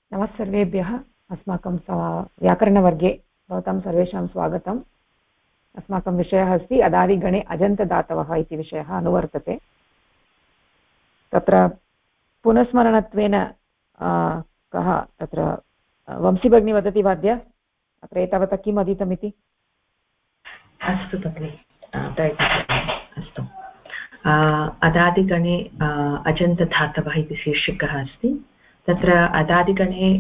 नमः सर्वेभ्यः। अस्माकं व्याकरणवर्गे भवतां सर्वेषां स्वागतम्। अस्माकं विषयः अस्ति अदादिगणे अजन्तदातवः इति विषयः अनुवर्तते। तत्र पुनस्मरणत्वेन कः तत्र वंशीभगिनी वदति वा अद्य अत्र एतावता किम् अधीतमिति? अस्तु भगिनि, अस्तु। अदादिगणे अजन्तधातवः इति शीर्षिकः अस्ति। तत्र अदादिगणे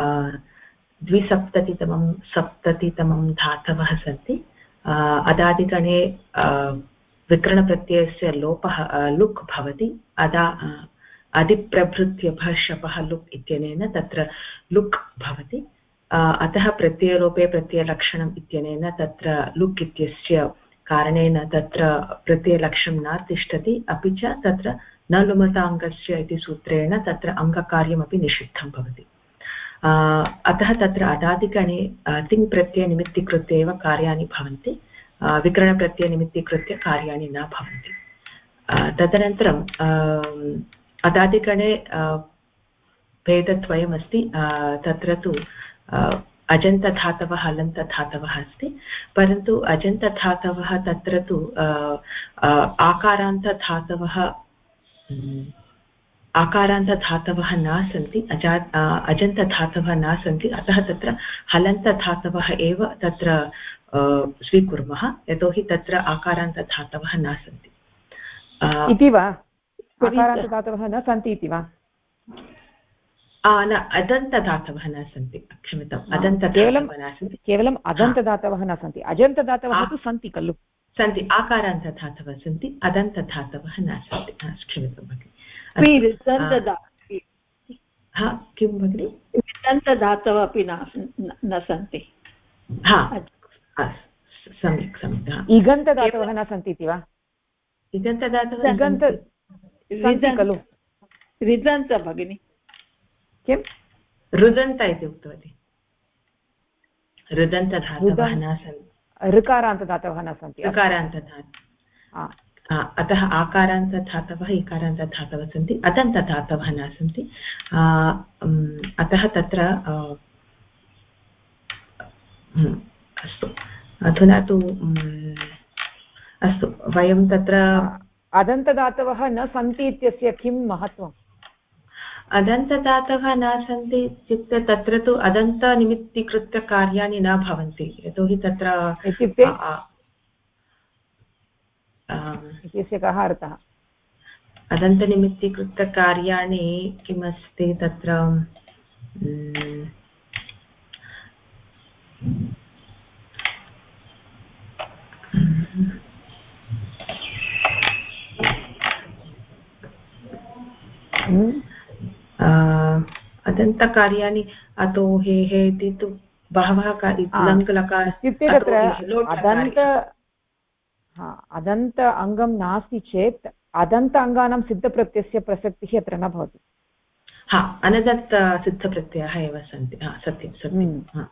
270तमं धातवः सन्ति। अदादिगणे विकरणप्रत्ययस्य लोपः लुक् भवति। अधिप्रभृत्यभः शपः लुक् इत्यनेन तत्र लुक् भवति। अतः प्रत्ययलोपे प्रत्ययलक्षणम् इत्यनेन तत्र लुक् इत्यस्य कारणेन तत्र प्रत्ययलक्षणं न तिष्ठति। अपि च तत्र न लुमताङ्गस्य इति सूत्रेण तत्र अङ्गकार्यमपि निषिद्धं भवति। अतः तत्र अदादिगणे तिङ् प्रत्ययनिमित्तीकृत्य एव कार्याणि भवन्ति, विकरणप्रत्ययनिमित्तीकृत्य कार्याणि न भवन्ति। तदनन्तरं अदादिगणे भेदद्वयमस्ति। तत्र तु अजन्तधातवः हलन्तधातवः अस्ति, परन्तु अजन्तधातवः तत्र तु आकारान्तधातवः न सन्ति, अजन्तधातवः न सन्ति। अतः तत्र हलन्तधातवः एव तत्र स्वीकुर्मः, यतोहि तत्र आकारान्तधातवः न सन्ति इति वा? आकारान्तधातवः न सन्ति इति वा? न, अदन्तधातवः न सन्ति, क्षम्यताम्, अदन्तधातवः न सन्ति, केवलम् अदन्तधातवः न सन्ति। अजन्तधातवः तु सन्ति खलु? सन्ति, आकारान्तधातवः सन्ति, अदन्तधातवः न सन्ति। क्षम्यतां भगिनि। किं भगिनि? दन्तधातवः अपि न सन्ति। सम्यक् सम्यक्। इगन्तधातवः न सन्ति इति वा? इगन्तधातवः सन्ति खलु? ऋदन्त भगिनि। किं? रुदन्त इति उक्तवती। रुदन्तधातवः न सन्ति, ऋकारान्तधातवः न सन्ति। ऋकारान्तधातवः, अतः आकारान्तधातवः इकारान्तधातवः सन्ति, अदन्तधातवः न सन्ति। अतः तत्र अस्तु, अधुना तु अस्तु, वयं तत्र अदन्तधातवः न सन्ति इत्यस्य किं महत्त्वम्? अदन्तधातवः न सन्ति इत्युक्ते तत्र तु अदन्तनिमित्तीकृत्य कार्याणि न भवन्ति, यतोहि तत्र इत्युक्ते इत्यस्य कः अर्थः? अदन्तनिमित्तीकृत्य कार्याणि किमस्ति तत्र अदन्तकार्याणि अतो हे इति तु बहवः इत्युक्ते तत्र अदन्त अङ्गं नास्ति चेत् अदन्त अङ्गानां सिद्धप्रत्ययस्य प्रसक्तिः अत्र न भवति। अनदत्त सिद्धप्रत्ययः एव सन्ति। सत्यं सत्यं,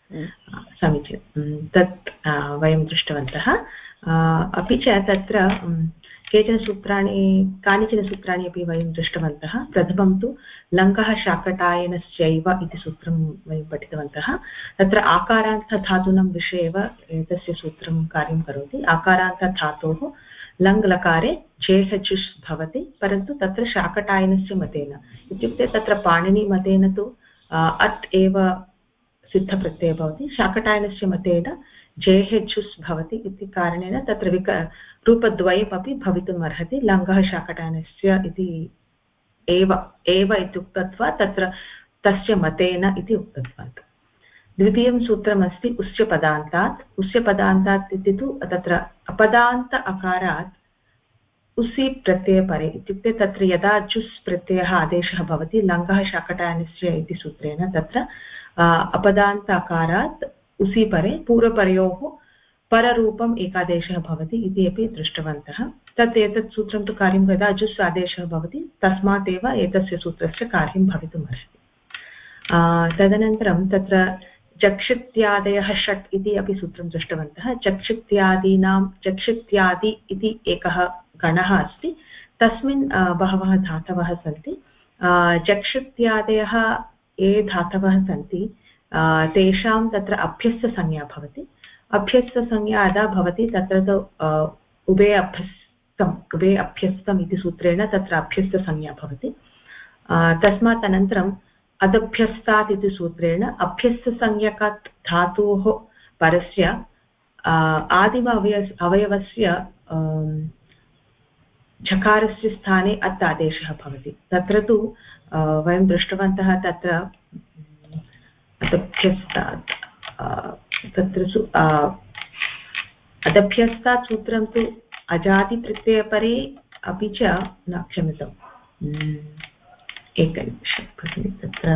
समीचीनं। तत् वयं दृष्टवन्तः। अपि च तत्र कानिचन सूत्राणि अपि वयं दृष्टवन्तः। प्रथमं तु लङ्कः शाकटायनश्चैव इति सूत्रं वयं पठितवन्तः। तत्र आकारान्तधातूनां विषये एव एतस्य सूत्रं कार्यं करोति। आकारान्तधातोः लङ् लकारे जेहचुष् भवति, परन्तु तत्र शाकटायनस्य मतेन, इत्युक्ते तत्र पाणिनिमतेन तु अत् एव सिद्धप्रत्ययः भवति, शाकटायनस्य मतेन जेहेचुस् भवति इति कारणेन तत्र रूपद्वयमपि भवितुम् अर्हति। लङ्घः शाकटायनस्य इति एव इत्युक्तत्वात् तत्र तस्य मतेन इति उक्तत्वात्। द्वितीयं सूत्रमस्ति उस्यपदान्तात्। उस्यपदान्तात् इति तु तत्र अपदान्त अकारात् उसि प्रत्ययपरे, इत्युक्ते तत्र यदा चुस् प्रत्ययः आदेशः भवति लङ्घः शाकटायनस्य इति सूत्रेण तत्र अपदान्त अकारात् उसि परे पूर्वपरयोः पररूपम् एकादेशः भवति इति अपि दृष्टवन्तः। एतत् सूत्रं तु कार्यं यदा जुस् आदेशः भवति तस्मात् एव एतस्य सूत्रस्य कार्यं भवितुम् अर्हति। तदनन्तरं तत्र चक्षित्यादयः षट् इति अपि सूत्रं दृष्टवन्तः। चक्षित्यादि इति एकः गणः अस्ति, तस्मिन् बहवः धातवः सन्ति। चक्षित्यादयः ये धातवः सन्ति तेषां तत्र अभ्यस्तसंज्ञा भवति। अभ्यस्तसंज्ञा यदा भवति तत्र तु उभे अभ्यस्तम् इति सूत्रेण तत्र अभ्यस्तसंज्ञा भवति। तस्मात् अनन्तरम् अदभ्यस्तात् इति सूत्रेण अभ्यस्तसंज्ञकात् धातोः परस्य आदिम अवयवस्य झकारस्य स्थाने अत् आदेशः भवति। तत्र तु वयं दृष्टवन्तः तत्र अदभ्यस्तात् तत्र अदभ्यस्तात् सूत्रं तु अजादिप्रत्ययपरे अपि च न क्षम्यताम् एकनिमिषं भगिनि तत्र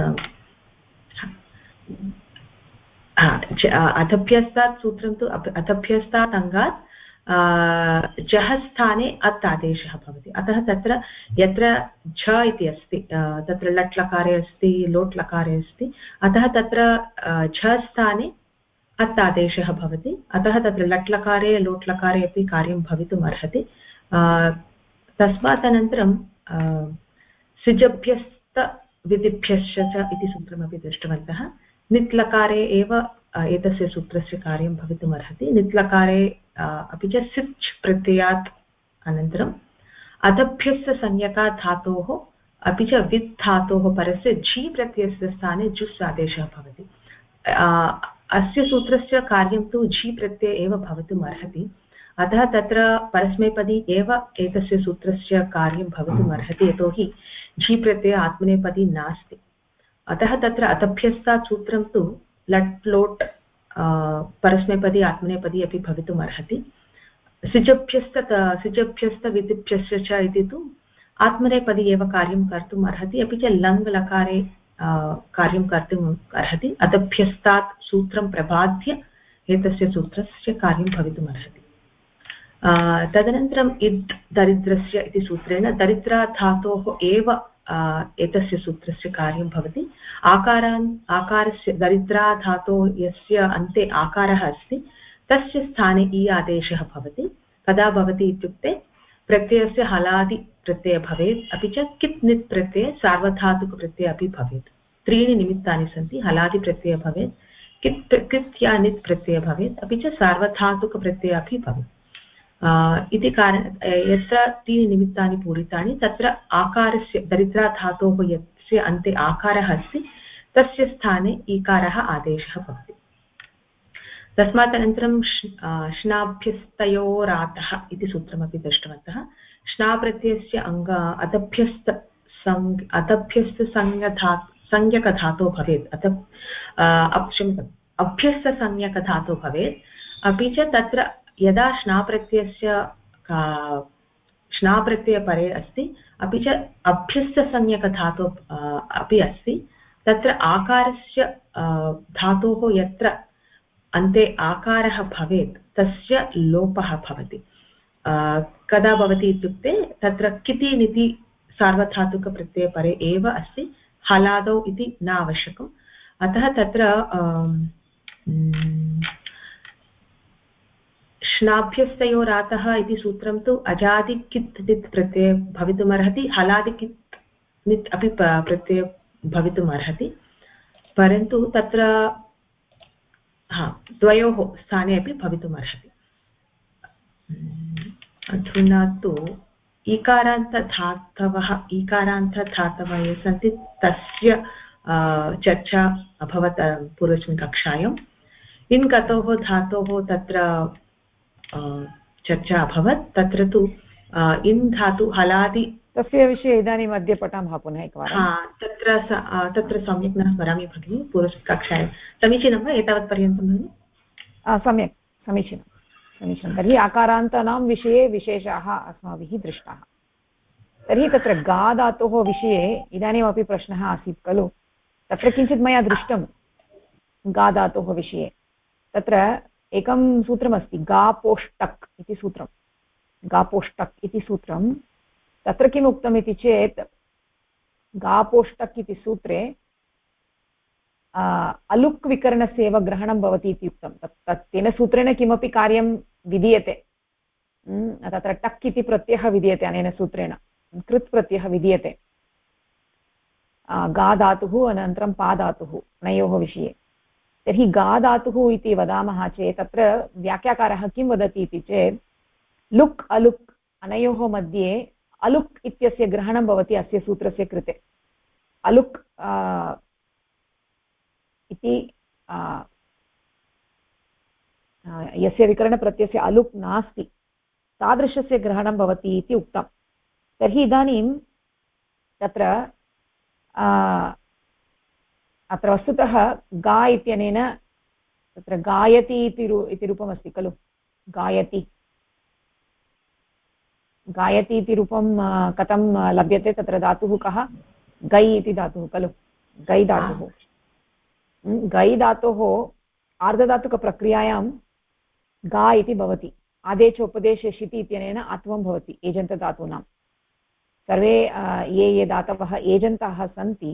अदभ्यस्तात् सूत्रं तु अदभ्यस्तात् अङ्गात् जः स्थाने अत् आदेशः भवति। अतः तत्र यत्र झ इति अस्ति तत्र लट् लकारे अस्ति लोट् लकारे अस्ति अतः तत्र झ स्थाने अत् आदेशः भवति। अतः तत्र लट् लकारे लोट् लकारे अपि कार्यं भवितुम् अर्हति। तस्मात् अनन्तरं सिजभ्यस्त विधिभ्यश्च इति सूत्रमपि दृष्टवन्तः। नित् लकारे एव एतस्य सूत्रस्य कार्यं भवितुम् अर्हति। नित् लकारे अपि च सिच् प्रत्ययात् अनन्तरम् अदभ्यस्तसंज्ञकात् धातोः अपि च वित् धातोः परस्य झि प्रत्ययस्य स्थाने जुस् आदेशः भवति। अस्य सूत्रस्य कार्यं तु झि प्रत्यये एव भवितुम् अर्हति। अतः तत्र परस्मैपदी एव एतस्य सूत्रस्य कार्यं भवितुम् अर्हति यतोहि झि प्रत्यये आत्मनेपदी नास्ति। अतः तत्र अदभ्यस्तात् सूत्रं तु लट् लोट् परस्मैपदी आत्मनेपदी अपि भवितुम् अर्हति। सिजभ्यस्त विधिभ्यश्च च इति तु आत्मनेपदी एव कार्यं कर्तुम् अर्हति अपि च लङ् लकारे कार्यं कर्तुम् अर्हति। अदभ्यस्तात् सूत्रं प्रबाध्य एतस्य सूत्रस्य कार्यं भवितुम् अर्हति। तदनन्तरम् इद् दरिद्रस्य इति सूत्रेण दरिद्रात् धातोः एव एतस्य सूत्रस्य कार्यं भवति। आकारस्य दरिद्रा धातो यस्य अन्ते आकारः अस्ति तस्य स्थाने इ आदेशः भवति। कदा भवति इत्युक्ते प्रत्ययस्य हलादि प्रत्यय भवेत् अपि च कित् नित् प्रत्यय सार्वधातुकप्रत्यय अपि भवेत्। त्रीणि निमित्तानि सन्ति। हलादि प्रत्यय भवेत्, कित् या नित् प्रत्यय भवेत् अपि च सार्वधातुकप्रत्यय अपि भवेत्। इति यत्र त्रीणि निमित्तानि पूरितानि तत्र आकारस्य दरिद्रा धातोः यस्य अन्ते आकारः अस्ति तस्य स्थाने ईकारः आदेशः भवति। तस्मात् अनन्तरं श्नाभ्यस्तयोरातः इति सूत्रमपि दृष्टवन्तः। श्ना प्रत्ययस्य संज्ञकधातो भवेत् अभ्यस्तसंज्ञकधातो भवेत्। अपि च तत्र यदा श्नाप्रत्ययस्य श्नाप्रत्ययपरे अस्ति अपि च अभ्यस्तसंज्ञकधातो अपि अस्ति तत्र आकारस्य धातोः यत्र अन्ते आकारः भवेत् तस्य लोपः भवति। कदा भवति इत्युक्ते तत्र किति निति सार्वधातुकप्रत्ययपरे एव अस्ति, हलादौ इति न आवश्यकम्। अतः तत्र श्नाभ्यस्तयोरातः इति सूत्रं तु अजादि कित् नित् प्रत्यय भवितुमर्हति, हलादि कित् नित् अपि प्रत्यय भवितुमर्हति, परन्तु तत्र द्वयोः स्थाने अपि भवितुमर्हति। अधुना तु ईकारान्तधातवः ये सन्ति तस्य चर्चा अभवत् पूर्वस्मिन् कक्षायाम्। इन् गतोः धातोः तत्र चर्चा अभवत्। तत्र तु इन् धातु हलादि तस्य विषये इदानीम् अद्य पठामः पुनः एकवारं। तत्र सम्यक् न स्मरामि भगिनि पूर्वस्मिन् कक्षायां। समीचीनं वा एतावत्पर्यन्तं भगिनि? सम्यक्, समीचीनं। तर्हि आकारान्तानां विषये विशेषाः अस्माभिः दृष्टाः। तर्हि तत्र गा धातोः विषये इदानीमपि प्रश्नः आसीत् खलु। तत्र किञ्चित् मया दृष्टं गा धातोः विषये। तत्र एकं सूत्रमस्ति गापोष्टक् इति सूत्रं। गापोष्टक् इति सूत्रं तत्र किम् उक्तम् इति चेत् गापोष्टक् इति सूत्रे अलुक् विकरणस्य एव ग्रहणं भवति इति उक्तं। तेन सूत्रेण किमपि कार्यं विधीयते। तत्र टक् इति प्रत्ययः विधीयते अनेन सूत्रेण, कृत् प्रत्ययः विधीयते। गा धातुः अनन्तरं पा धातुः अनयोः विषये। तर्हि गा धातुः इति वदामः चेत् तत्र व्याख्याकारः किं वदति इति चेत् लुक् अलुक् अनयोः मध्ये अलुक् इत्यस्य ग्रहणं भवति अस्य सूत्रस्य कृते। अलुक् इति यस्य विकरणप्रत्ययस्य अलुक् नास्ति तादृशस्य ग्रहणं भवति इति उक्तं। तर्हि इदानीं तत्र अत्र वस्तुतः गा इत्यनेन तत्र गायति इति रूपमस्ति खलु। गायति गायति इति रूपं कथं लभ्यते? तत्र धातुः कः? गै इति धातुः खलु। गै धातुः। गै धातोः आर्धधातुकप्रक्रियायां गा इति भवति। आदेश उपदेशे शिति इत्यनेन आत्वं भवति एजन्तधातूनां। सर्वे ये धातवः एजन्ताः सन्ति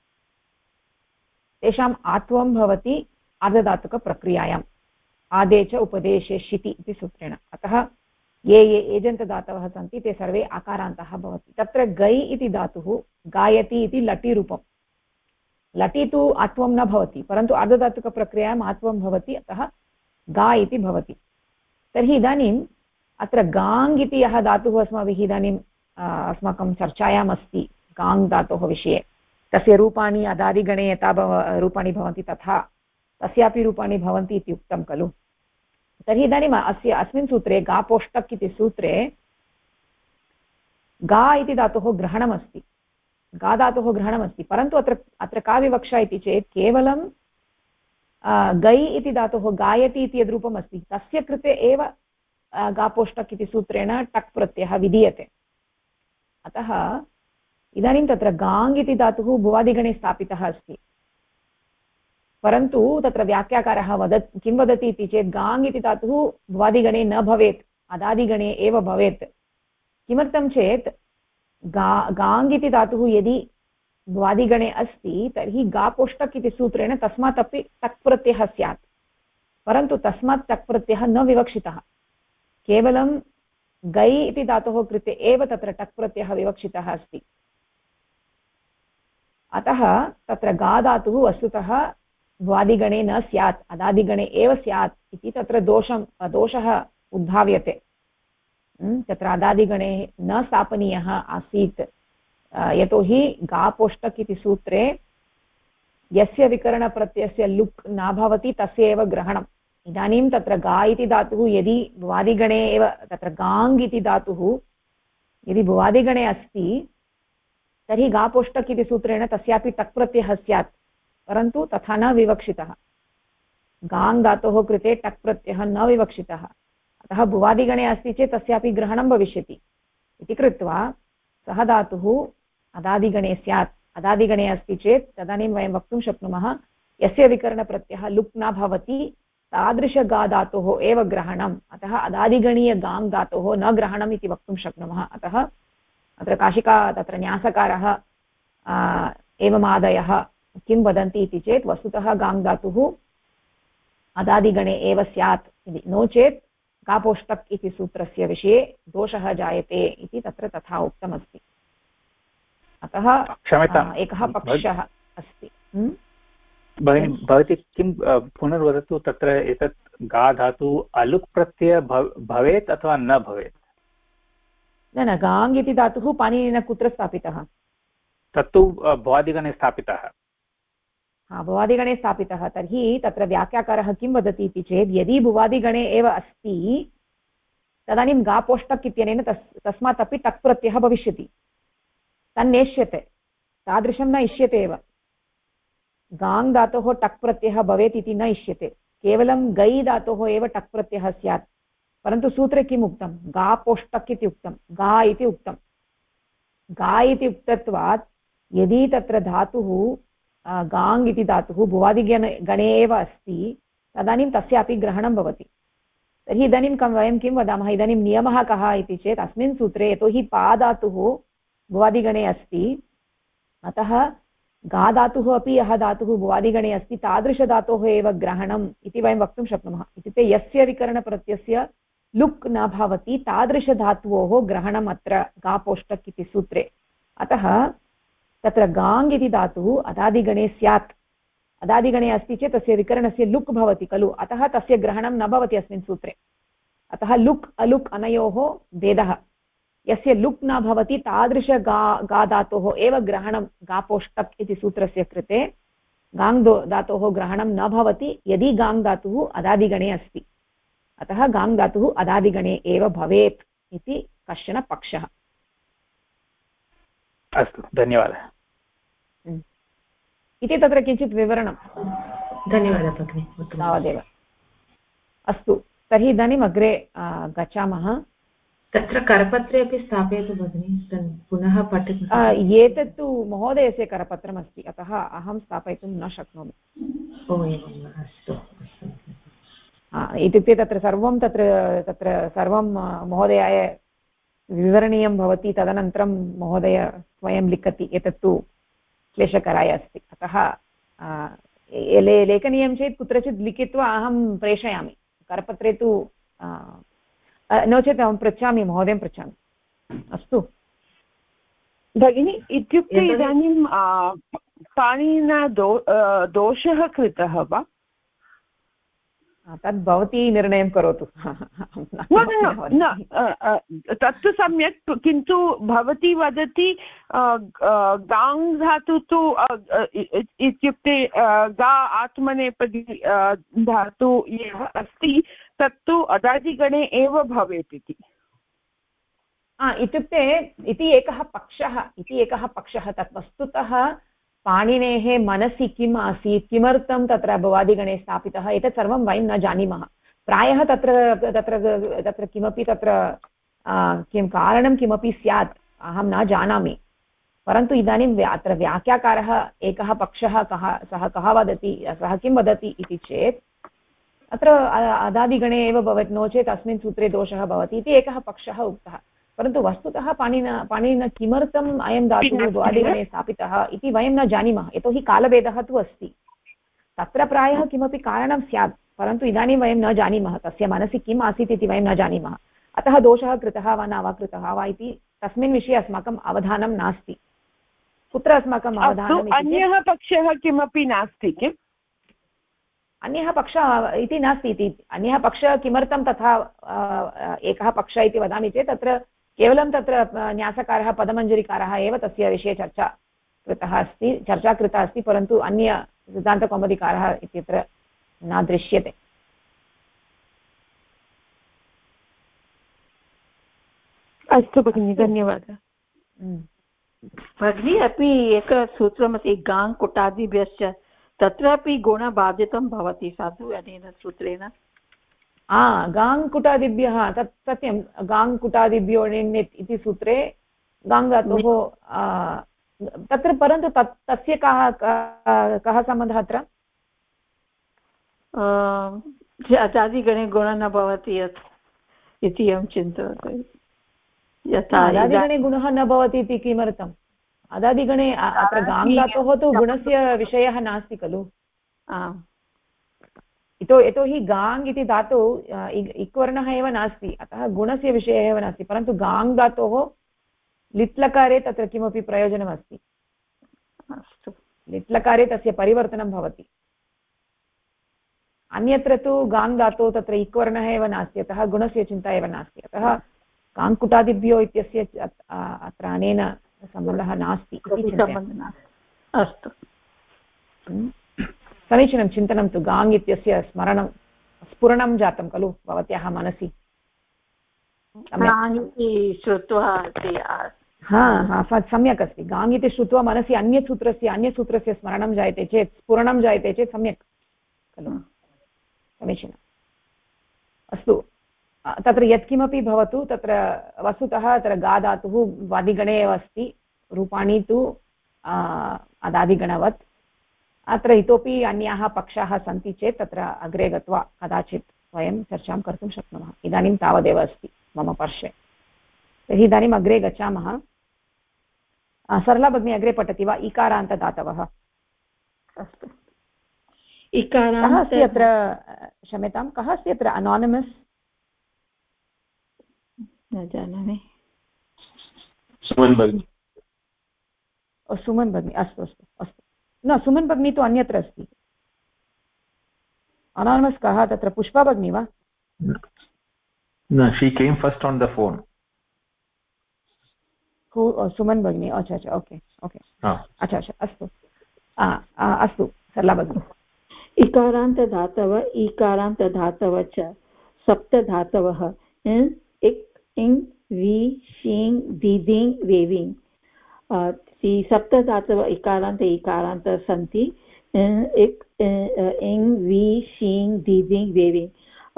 तेषाम् आत्वं भवति आर्धधातुकप्रक्रियायाम् आदेश उपदेशे शिति इति सूत्रेण। अतः ये एजन्तदातवः सन्ति ते सर्वे आकारान्ताः भवन्ति। तत्र गै इति धातुः गायति इति लटिरूपं। लटि तु आत्वं न भवति परन्तु आर्धधातुकप्रक्रियायाम् आत्वं भवति, अतः गा इति भवति। तर्हि इदानीम् अत्र गाङ् इति यः धातुः अस्माभिः इदानीम् अस्माकं चर्चायाम् अस्ति गाङ् धातोः विषये, तस्य रूपाणि अदादिगणे यथा रूपाणि भवन्ति तथा तस्यापि रूपाणि भवन्ति इति उक्तं खलु। तर्हि इदानीम् अस्मिन् सूत्रे गापोष्टक् इति सूत्रे गा इति धातोः ग्रहणमस्ति। गा धातोः ग्रहणमस्ति, परन्तु अत्र का विवक्षा इति चेत् केवलं गै इति धातोः गायति इति यद्रूपम् अस्ति तस्य कृते एव गापोष्टक् इति सूत्रेण टक् प्रत्ययः विधीयते। अतः इदानीं तत्र गाङ् इति धातुः भुवादिगणे स्थापितः अस्ति, परन्तु तत्र व्याख्याकारः किं वदति इति चेत् गाङ् इति धातुः भुवादिगणे न भवेत्, अदादिगणे एव भवेत्। किमर्थं चेत् गाङ् इति धातुः यदि भुवादिगणे अस्ति तर्हि गापोष्टक् इति सूत्रेण तस्मात् अपि टक् प्रत्ययः स्यात्, परन्तु तस्मात् टक् प्रत्ययः न विवक्षितः। केवलं गै इति धातोः कृते एव तत्र टक् प्रत्ययः विवक्षितः अस्ति। अतः तत्र गा धातुः वस्तुतः भुवादिगणे न स्यात्, अदादिगणे एव स्यात् इति तत्र दोषः उद्भाव्यते। तत्र अदादिगणे न स्थापनीयः आसीत्, यतोहि गापोष्टक् इति सूत्रे यस्य विकरणप्रत्ययस्य लुक् न भवति तस्य एव ग्रहणम्। इदानीं तत्र गा इति धातुः यदि भुवादिगणे एव, तत्र गाङ् इति धातुः यदि भुवादिगणे अस्ति तर्हि गापोष्टक् इति सूत्रेण तस्यापि टक् प्रत्ययः स्यात्, परन्तु तथा न विवक्षितः। गाङ् धातोः कृते टक् प्रत्ययः न विवक्षितः, अतः भुवादिगणे अस्ति चेत् तस्यापि ग्रहणं भविष्यति इति कृत्वा सः धातुः अदादिगणे स्यात्। अदादिगणे अस्ति चेत् तदानीं वयं वक्तुं शक्नुमः यस्य विकरणप्रत्ययः लुक् न भवति तादृशगा धातोः एव ग्रहणम्, अतः अदादिगणीय गाङ् धातोः न ग्रहणम् इति वक्तुं शक्नुमः। अतः अत्र काशिका तत्र न्यासकारः एवमादयः किं वदन्ति इति चेत् वस्तुतः गाङ् धातुः अदादिगणे एव स्यात् इति, नो चेत् गापोष्टक् इति सूत्रस्य विषये दोषः जायते इति तत्र तथा उक्तमस्ति। अतः एकः पक्षः अस्ति। भगिनी भवती किं पुनर्वदतु, तत्र एतत् गा धातुः अलुक् प्रत्यय भवेत् अथवा न भवेत्? न, गाङ् इति धातुः पाणिनिना कुत्र स्थापितः? तत्तु भुवादिगणे स्थापितः। भुवादिगणे स्थापितः। तर्हि तत्र व्याख्याकारः किं वदति इति चेत् यदि भुवादिगणे एव अस्ति तदानीं गापोष्टक् इत्यनेन तस्मात् अपि टक् प्रत्ययः भविष्यति, तन्नेष्यते, तादृशं न इष्यते एव। गाङ् धातोः टक् प्रत्ययः भवेत् इति न इष्यते, केवलं गै धातोः एव टक् प्रत्ययः स्यात्। परन्तु सूत्रे किम् उक्तं? गापोष्टक् इति उक्तं, गा इति उक्तं। गा इति उक्तत्वात् यदि तत्र धातुः गाङ् इति धातुः भुवादिगणे एव अस्ति तदानीं तस्यापि ग्रहणं भवति। तर्हि इदानीं वयं किं वदामः? इदानीं नियमः कः इति चेत् अस्मिन् सूत्रे यतोहि पा धातुः भुवादिगणे अस्ति, अतः गा धातुः अपि यः धातुः भुवादिगणे अस्ति तादृशधातोः एव ग्रहणम् इति वयं वक्तुं शक्नुमः। इत्युक्ते यस्य विकरणप्रत्ययस्य लुक् न भवति तादृशधातोः ग्रहणम् अत्र गापोष्टक् इति सूत्रे। अतः तत्र गाङ् इति धातुः अदादिगणे स्यात् अदादिगणे अस्ति चेत् तस्य विकरणस्य लुक् भवति खलु अतः तस्य ग्रहणं न भवति अस्मिन् सूत्रे अतः लुक् अलुक् अनयोः भेदः यस्य लुक् न भवति तादृश गा धातोः एव ग्रहणं गापोष्टक् इति सूत्रस्य कृते गाङ् धातोः ग्रहणं न भवति यदि गाङ् धातुः अदादिगणे अस्ति अतः गाङ् धातुः अदादिगणे एव भवेत् इति कश्चन पक्षः अस्तु धन्यवादः इति तत्र किञ्चित् विवरणं धन्यवादः भगिनि तावदेव अस्तु तर्हि इदानीम् अग्रे गच्छामः तत्र करपत्रे अपि स्थापयतु भगिनि पुनः पठितुं एतत्तु महोदयस्य करपत्रमस्ति अतः अहं स्थापयितुं न शक्नोमि ओ एवम् अस्तु इत्युक्ते तत्र सर्वं तत्र सर्वं महोदयाय विवरणीयं भवति तदनन्तरं महोदय स्वयं लिखति एतत्तु क्लेशकराय अस्ति अतः लेखनीयं चेत् कुत्रचित् लिखित्वा अहं प्रेषयामि करपत्रे तु नो चेत् अहं पृच्छामि महोदयं पृच्छामि अस्तु भगिनि इत्युक्ते इदानीं पाणिनिना दोषः कृतः वा तद् भवती निर्णयं करोतु तत्तु सम्यक् किन्तु भवती वदति गाङ् धातु तु इत्युक्ते गा आत्मनेपदी धातु एव अस्ति तत्तु अदादिगणे एव भवेत् इति इत्युक्ते इति एकः पक्षः तत् वस्तुतः पाणिनेः मनसि किम् आसीत् किमर्थं तत्र भवादिगणे स्थापितः एतत् सर्वं वयं न जानीमः प्रायः तत्र किमपि तत्र किं कारणं किमपि स्यात् अहं न जानामि परन्तु इदानीं अत्र व्याख्याकारः एकः पक्षः कः वदति सः किं वदति इति चेत् अत्र अदादिगणे एव भवति नो चेत् अस्मिन् सूत्रे दोषः भवति इति एकः पक्षः उक्तः परन्तु वस्तुतः पाणिनिना किमर्थम् अयं धातुः भवादिगणे स्थापितः इति वयं न जानीमः यतोहि कालभेदः तु अस्ति तत्र प्रायः किमपि कारणं स्यात् परन्तु इदानीं वयं न जानीमः तस्य मनसि किम् आसीत् इति वयं न जानीमः अतः दोषः कृतः वा न वा कृतः वा इति तस्मिन् विषये अस्माकम् अवधानं नास्ति कुत्र अस्माकम् अवधानम् अन्यः पक्षः किमपि नास्ति किम् अन्यः पक्षः इति नास्ति इति अन्यः पक्षः किमर्थं तथा एकः पक्षः इति वदामि चेत् तत्र केवलं तत्र न्यासकारः पदमञ्जरीकारः एव तस्य विषये चर्चा कृता अस्ति परन्तु अन्य सिद्धान्तकौमुदीकारः इत्यत्र न दृश्यते अस्तु भगिनि धन्यवादः भगिनी अपि एकसूत्रमस्ति गाङ् कुटादिभ्यश्च तत्रापि गुणबाधितं भवति साधु अनेन सूत्रेण गाङ् कुटादिभ्यः तत् सत्यं गाङ् कुटादिभ्यो णित् इति सूत्रे गाङ् धातोः तत्र परन्तु तस्य कः सम्बन्धः अत्र अदादिगणे गुणः न भवति इति अहं चिन्तयामि यथा अदादिगणे गुणः न भवति इति किमर्थम् अदादिगणे अत्र गाङ् धातोः तु गुणस्य विषयः नास्ति खलु यतोहि गाङ् इति धातु इक्वर्णः एव नास्ति अतः गुणस्य विषयः एव नास्ति परन्तु गाङ् धातोः लिट्लकारे तत्र किमपि प्रयोजनमस्ति अस्तु लिट्लकारे तस्य परिवर्तनं भवति अन्यत्र तु गाङ् धातोः तत्र इक्वर्णः एव नास्ति अतः गुणस्य चिन्ता एव नास्ति अतः गाङ् कुटादिभ्यो इत्यस्य अत्र अनेन सम्बन्धः नास्ति अस्तु समीचीनं चिन्तनं तु गाङ् इत्यस्य स्फुरणं जातं खलु भवत्याः मनसि सम्यक् अस्ति गाङ् इति श्रुत्वा मनसि अन्यसूत्रस्य स्मरणं जायते चेत् स्फुरणं जायते चेत् सम्यक् खलु समीचीनम् अस्तु तत्र यत्किमपि भवतु तत्र वस्तुतः तत्र गा धातुः वादिगणे एव अस्ति रूपाणि तु अदादिगणवत् अत्र इतोपि अन्याः पक्षाः सन्ति चेत् तत्र अग्रे गत्वा कदाचित् वयं चर्चां कर्तुं शक्नुमः इदानीं तावदेव अस्ति मम पार्श्वे तर्हि इदानीम् अग्रे गच्छामः सरला भगिनी अग्रे पठति वा इकारान्तदातवः अस्तु कः अस्ति अत्र क्षम्यतां कः अस्ति अत्र अनानिमस् न जानामि सुमन् भगिनी अस्तु अस्तु अस्तु न सुमन् भगिनी तु अन्यत्र अस्ति अनानमस् कः तत्र पुष्पा भगिनी वा No, she came first on the phone. Suman भगिनी अच्छा अच्छा ओके ओके अच्छा अच्छा अस्तु अस्तु सरला भगिनी इकारान्तधातव ईकारान्तधातव च सप्तधातवः इक् इङ् वि शीङ् दिदिङ् वेविङ् सप्तधातव इकारान्त ईकारान्त सन्ति इक् इङ् वि शीङ् दिदिङ् वेविङ्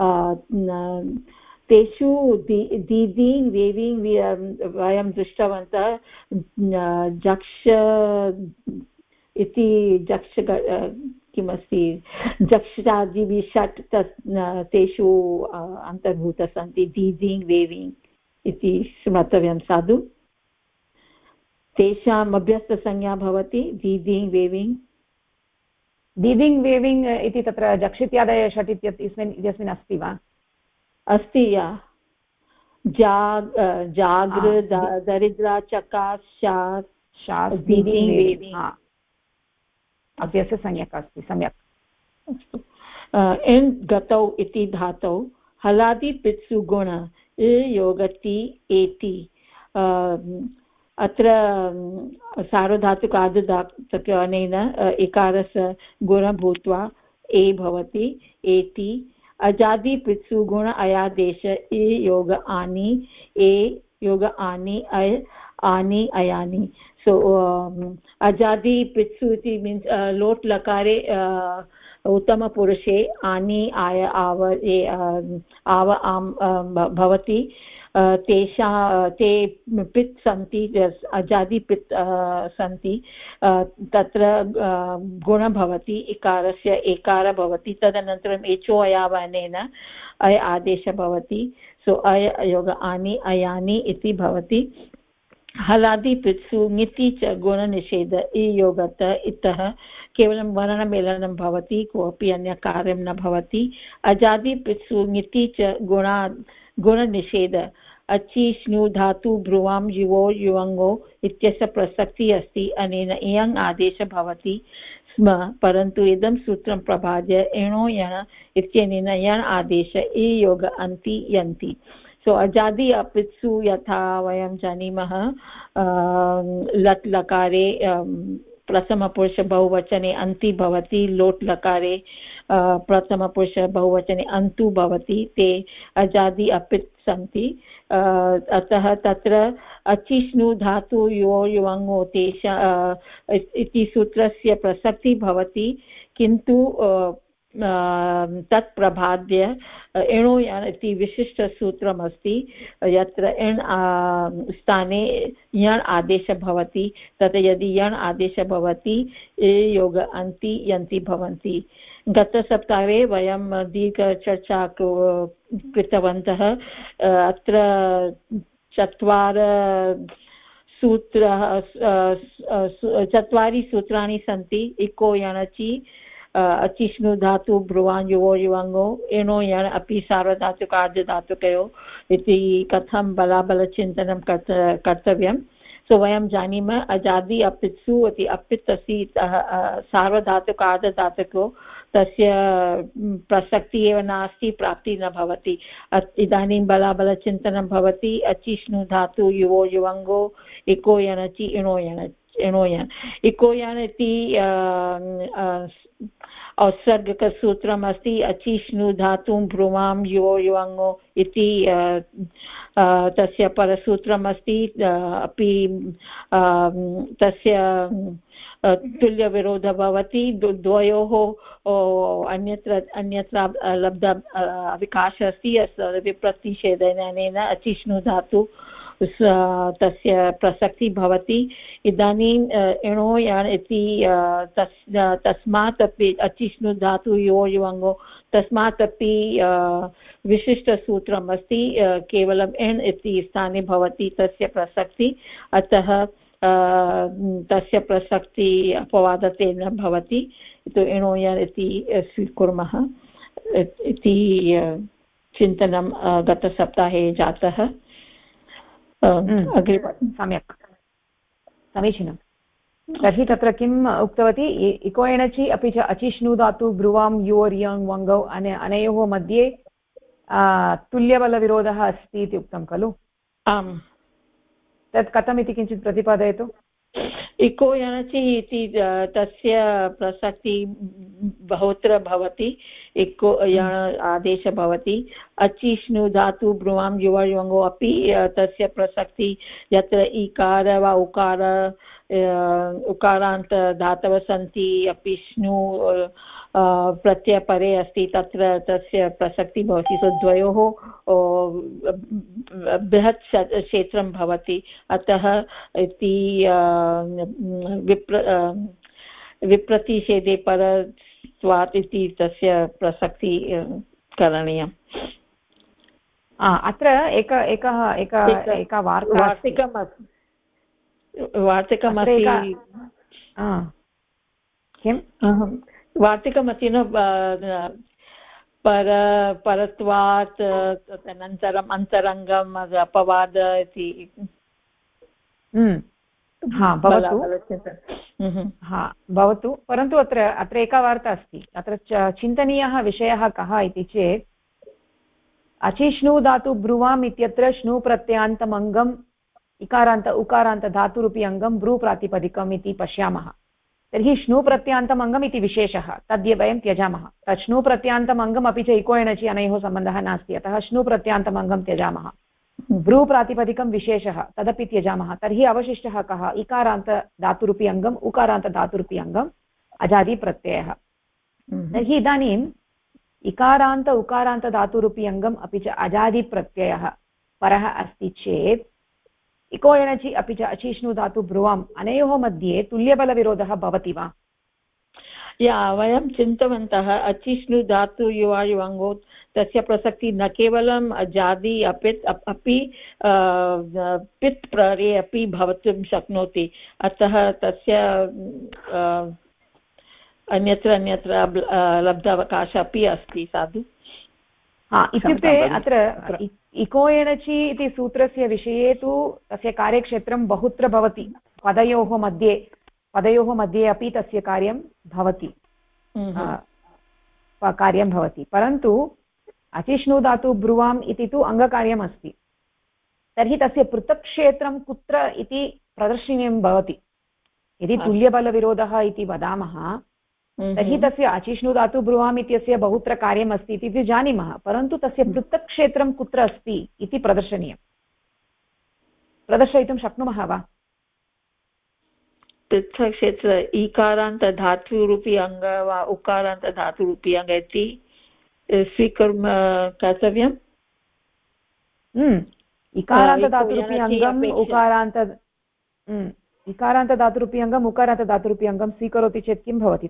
तेषु दिदिङ् वेविङ् वयं दृष्टवन्तः जक्ष इति जक्ष किमस्ति जक्षादिभिः षट् तेषु अन्तर्भूताः सन्ति दिदिङ् वेविङ् इति स्मर्तव्यं साधु तेषाम् अभ्यस्तसंज्ञा भवति दिदिङ् वेविङ् दिदिङ् वेविङ् इति तत्र जक्षित्यादय षट् इत्यस्मिन् अस्ति वा अस्ति या जागृ दरिद्रा चकार अभ्यस्य सम्यक् अस्ति सम्यक् अस्तु इन् गतौ इति धातौ हलादि पित्सु गुण योगति एति अत्र सार्वधातुक आर्धधातुक अनेन इकारस्य गुणः भूत्वा ए भवति एति अजादि पित्सु गुण अयादेश ए योग आनि ए योग आनि अय आनि अयानि so ajadi pitsu iti means lot lakare uttama purushe ani aya ava ava bhavati tesha te pit santi ajadi pit santi tatra guna bhavati ikarasya ekara bhavati tadanantaram echo ayavanena ay adesha bhavati so ay yoga ani ayani iti bhavati हलादि पित्सु ङिति च गुणनिषेध योगत इतः केवलं वर्णमेलनं भवति कोऽपि अन्य कार्यं न भवति अजादि पित्सु ङिति च गुणनिषेध अचि स्नु धातु भ्रुवां युवो युवङ्गो इत्यस्य प्रसक्तिः अस्ति अनेन इयङ् आदेशः भवति स्म परन्तु इदं सूत्रं प्रभाद्य एणो यण इत्यनेन यण् आदेश ए योग अन्ति यन्ति सो अजादि अपित्सु यथा वयं जानीमः लट् लकारे प्रथमपुरुष बहुवचने अन्ति भवति लोट् लकारे प्रथमपुरुष बहुवचने अन्तु भवति ते अजादि अपित् सन्ति अतः तत्र अचिष्णु धातु यो युवङो तेषा इति सूत्रस्य प्रसक्तिः भवति किन्तु तत् प्रभाद्य एणो यण् इति विशिष्टसूत्रमस्ति यत्र एण् स्थाने यण् आदेशः भवति तत् यदि यण् आदेशः भवति योग अन्ति यन्ति भवन्ति गतसप्ताहे वयं दीर्घचर्चा कृतवन्तः अत्र चत्वारि सूत्राणि सन्ति इको यणचि अचिष्णु धातु ब्रुवान् युवो युवङ्गो एणो यण् अपि सार्वधातुक आर्धधातुकयोः इति कथं बलाबलचिन्तनं कर्तव्यं सो वयं जानीमः अजादि अपित्सु इति अपित् अस्ति सार्वधातुक आर्धधातुको तस्य प्रसक्तिः एव नास्ति प्राप्तिः न भवति इदानीं बलाबलचिन्तनं भवति अचिष्णु धातु युवो युवङ्गो इको यणचि इणो यण् इको यण् इति औत्सर्गिकसूत्रम् अस्ति अचिष्णु धातुं भ्रुवां युवो युवङो इति तस्य परसूत्रम् अस्ति अपि तस्य तुल्यविरोधः भवति द्वयोः अन्यत्र लब्ध अवकाशः अस्ति विप्रतिषेधनेन अचिष्णु धातु तस्य प्रसक्तिः भवति इदानीम् एणो यण् इति तस्मात् अपि अचिष्णु धातु यो युवङो तस्मात् अपि विशिष्टसूत्रम् अस्ति केवलम् एण् इति स्थाने भवति तस्य प्रसक्तिः अतः तस्य प्रसक्तिः अपवादते न भवति एणो यण् इति स्वीकुर्मः इति चिन्तनं गतसप्ताहे जातः सम्यक् समीचीनं तर्हि तत्र किम् उक्तवती इको एणचि अपि च अचिष्णु धातु ब्रुवां योर् यङ् वङ्गौ अनयोः मध्ये तुल्यबलविरोधः अस्ति इति उक्तं खलु? आम्। तत् कथमिति किञ्चित् प्रतिपादयतु। इको यणचि इति तस्य प्रसक्ति बहुत्र भवति। इको यण आदेशः भवति। अचिष्णु धातु ब्रुवां युवर्यङ्गो अपि तस्य प्रसक्ति यत्र इकार वा उकार उकारान्त धातवः सन्ति अपि श्नु प्रत्ययपरे अस्ति तत्र तस्य प्रसक्तिः भवति। सो द्वयोः बृहत् क्षेत्रं भवति। अतः इति विप्रतिषेधे परत्वात् इति तस्य प्रसक्ति करणीयम्। अत्र एका वार्तिकमस्ति। किं वार्तिकमस्ति न परत्वात् तदनन्तरम् अन्तरङ्गम् अपवाद इति। भवतु परन्तु अत्र एका वार्ता अस्ति। अत्र चिन्तनीयः विषयः कः इति चेत् अचिष्णु धातु ब्रुवाम् इत्यत्र श्नु प्रत्ययान्तमङ्गम् इकारान्त उकारान्त धातुरूपी अङ्गं ब्रू प्रातिपदिकम् इति पश्यामः। तर्हि श्नु प्रत्ययान्तम् अङ्गम् इति विशेषः तद्य वयं त्यजामः। तत् श्नु प्रत्ययान्तम् अङ्गम् अपि च इको एणचि अनयोः सम्बन्धः नास्ति। अतः श्नु प्रत्ययान्तम् अङ्गं त्यजामः। ब्रू प्रातिपदिकं विशेषः तदपि त्यजामः। तर्हि अवशिष्टः कः? इकारान्त धातुरूपी अङ्गम् उकारान्त धातुरूपी अङ्गम् अजादिप्रत्ययः। तर्हि इदानीम् इकारान्त उकारान्त धातुरूपी अङ्गम् अपि च अजादिप्रत्ययः परः अस्ति चेत् इको एणचि अपि च अचिष्णु धातु ब्रुवाम् अनयोः मध्ये तुल्यबलविरोधः भवति वा? वयं चिन्तवन्तः अचिष्णु धातु युवायुवङ्गो तस्य प्रसक्ति न केवलम् अजादि अपि पित् प्ररे अपि भवितुं शक्नोति। अतः तस्य अन्यत्र लब्धावकाशः अपि अस्ति। साधु। इत्युक्ते अत्र इको एणचि इति सूत्रस्य विषये तु तस्य कार्यक्षेत्रं बहुत्र भवति। पदयोः मध्ये अपि तस्य कार्यं भवति परन्तु अचिष्णु धातु ब्रुवाम् इति तु अङ्गकार्यम् अस्ति। तर्हि तस्य पृथक् क्षेत्रं कुत्र इति प्रदर्शनीयं भवति। यदि तुल्यबलविरोधः इति वदामः तर्हि तस्य अचिष्णु धातु ब्रुवाम् इत्यस्य बहुत्र कार्यम् अस्ति इति जानीमः परन्तु तस्य पृथक् क्षेत्रं कुत्र अस्ति इति प्रदर्शयितुं शक्नुमः वा? पृथक् क्षेत्र ईकारान्त धातुरूपी अङ्ग वा उकारान्त धातुरूपी अङ्ग इति स्वीकुर्म कर्तव्यम्। इकारान्त धातुरूपी अङ्गम् इकारान्त धातुरूपी अङ्गम् उकारान्त धातुरूपी अङ्गं स्वीकरोति चेत् किं भवति?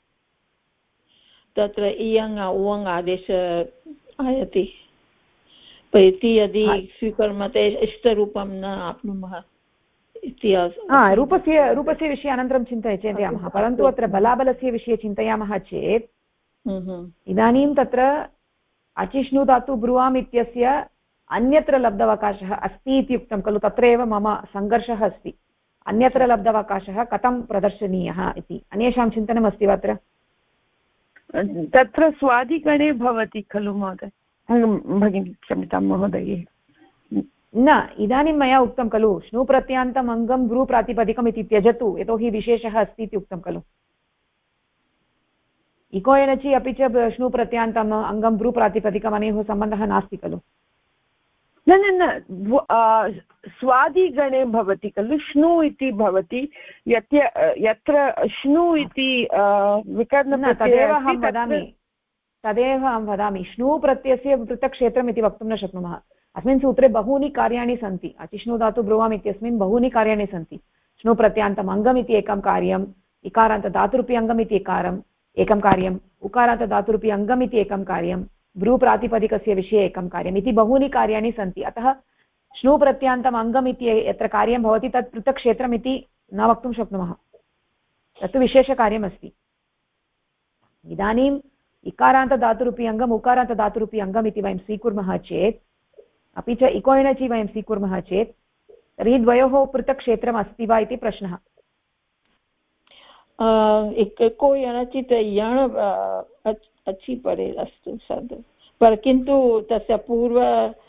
तत्र इयङ् उवङ् आदेश आयाति। इति यदि स्वीकुर्मः इष्टरूपं न आप्नुमः इति। रूपस्य विषये अनन्तरं चिन्तयामः परन्तु अत्र बलाबलस्य विषये चिन्तयामः चेत् इदानीं तत्र अचिष्णु धातु ब्रुवाम् इत्यस्य अन्यत्र लब्धावकाशः अस्ति इति उक्तं खलु। तत्र एव मम सङ्घर्षः अस्ति। अन्यत्र लब्धावकाशः कथं प्रदर्शनीयः इति अन्येषां चिन्तनमस्ति वा? तत्र स्वादिगणे भवति खलु महोदय? भगिनी क्षम्यतां महोदये। न इदानीं मया उक्तं खलु श्नु प्रत्ययान्तम् अङ्गं ब्रू प्रातिपदिकम् इति त्यजतु यतोहि विशेषः अस्ति इति उक्तं खलु। इको एणचि अपि च श्नु प्रत्ययान्तम् अङ्गं ब्रू प्रातिपदिकम् अनयोः सम्बन्धः नास्ति खलु। न स्वादिगणे भवति खलु। श्नु इति भवति यत्र श्नु इति तदेव अहं वदामि। श्नु प्रत्ययस्य पृथक् क्षेत्रम् इति वक्तुं न शक्नुमः। अस्मिन् सूत्रे बहूनि कार्याणि सन्ति। अचिष्णु धातु ब्रुवाम् इत्यस्मिन् बहूनि कार्याणि सन्ति। श्नु प्रत्ययान्तम् अङ्गम् इति एकं कार्यम्, इकारान्त धातुरूपी अङ्गम् इति एकं कार्यम्, उकारान्त धातुरूपी अङ्गम् इति एकं कार्यं, ब्रू प्रातिपदिकस्य विषये एकं कार्यम् इति बहूनि कार्याणि सन्ति। अतः श्नु प्रत्ययान्तम् अङ्गम् इति यत्र कार्यं भवति तत् पृथक् क्षेत्रम् इति न वक्तुं शक्नुमः। तत्तु विशेषकार्यमस्ति। इदानीम् इकारान्त धातुरूपी अङ्गम् उकारान्त धातुरूपी अङ्गम् इति वयं स्वीकुर्मः चेत् अपि च इको एणचि वयं स्वीकुर्मः चेत् तर्हि द्वयोः पृथक् क्षेत्रम् अस्ति वा इति प्रश्नः। को यणचित् यण् अच्छी परे अस्तु सद् पर किन्तु तस्य पूर्व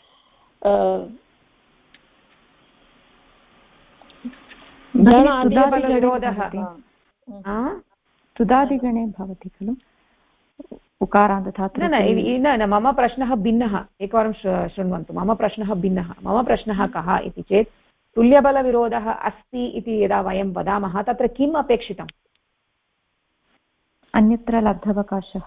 तुदादिगणे भवति खलु उकारान्त न मम प्रश्नः भिन्नः एकवारं शृण्वन्तु मम प्रश्नः भिन्नः मम प्रश्नः कः इति चेत् तुल्यबलविरोधः अस्ति इति यदा वयं वदामः तत्र किम् अपेक्षितम् अन्यत्र लब्धवकाशः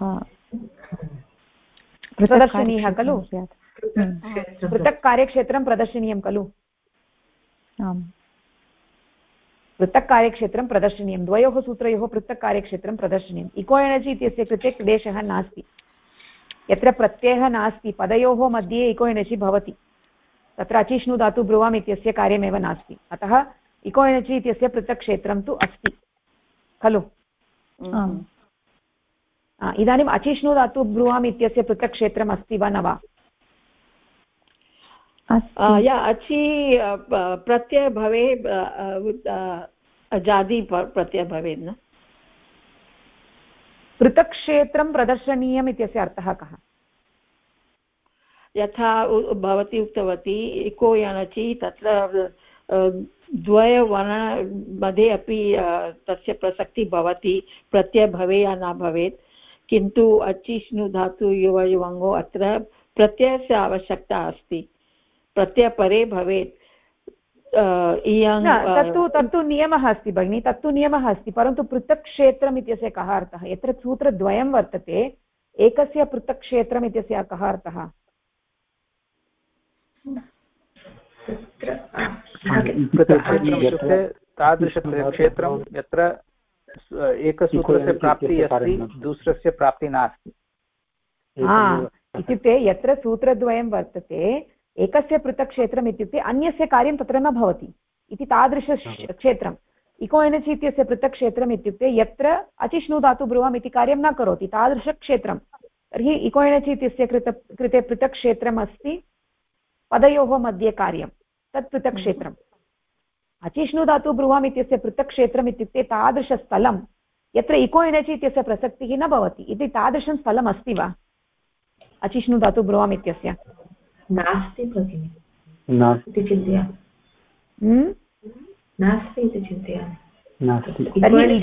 प्रदर्शनीयः खलु पृथक् कार्यक्षेत्रं प्रदर्शनीयं खलु आम् पृथक् कार्यक्षेत्रं प्रदर्शनीयं द्वयोः सूत्रयोः पृथक् कार्यक्षेत्रं प्रदर्शनीयम् इको एनर्जि इत्यस्य कृते क्लेशः नास्ति यत्र प्रत्ययः नास्ति पदयोः मध्ये इको एनर्जि भवति तत्र अचिष्णु धातु ब्रुवाम् इत्यस्य कार्यमेव नास्ति अतः इको एनर्जि इत्यस्य पृथक् क्षेत्रं तु अस्ति खलु इदानीम् अचिष्णु धातु ब्रुवाम् इत्यस्य पृथक् क्षेत्रम् अस्ति वा न वा अचि प्रत्यय भवे अजादि प्रत्यय भवेत् न पृथक् क्षेत्रं प्रदर्शनीयम् इत्यस्य अर्थः कः यथा भवती उक्तवती इको यणचि तत्र द्वयवर्ण मध्ये अपि तस्य प्रसक्तिः भवति प्रत्यय भवे या न भवेत् किन्तु अचिष्णु धातु युवयुवङ्गो अत्र प्रत्ययस्य आवश्यकता अस्ति प्रत्ययपरे भवेत् तत्तु नियमः अस्ति भगिनि तत्तु नियमः अस्ति परन्तु पृथक् क्षेत्रम् इत्यस्य कः अर्थः यत्र सूत्रद्वयं वर्तते एकस्य पृथक् क्षेत्रम् इत्यस्य कः अर्थः तादृशक्षेत्रं यत्र एकसूत्रस्य प्राप्तिः अस्ति दूसरस्य प्राप्तिः नास्ति इत्युक्ते यत्र सूत्रद्वयं वर्तते एकस्य पृथक् क्षेत्रम् इत्युक्ते अन्यस्य कार्यं तत्र न भवति इति तादृशक्षेत्रम् इको एनर्जि इत्यस्य पृथक् क्षेत्रम् इत्युक्ते यत्र अचिष्णु धातु ब्रुवाम् इति कार्यं न करोति तादृशक्षेत्रं तर्हि इको एनर्जि इत्यस्य कृते पृथक् क्षेत्रम् अस्ति पदयोः मध्ये कार्यं तत् पृथक् क्षेत्रम् अचिष्णु धातु ब्रुवाम् इत्यस्य पृथक् क्षेत्रम् इत्युक्ते तादृशस्थलं यत्र इको एनर्जि इत्यस्य प्रसक्तिः न भवति इति तादृशं स्थलम् अस्ति वा अचिष्णु धातु ब्रुवाम् इत्यस्य नास्ति भगिनि नास्ति चिन्तयामि नास्ति इति चिन्तयामि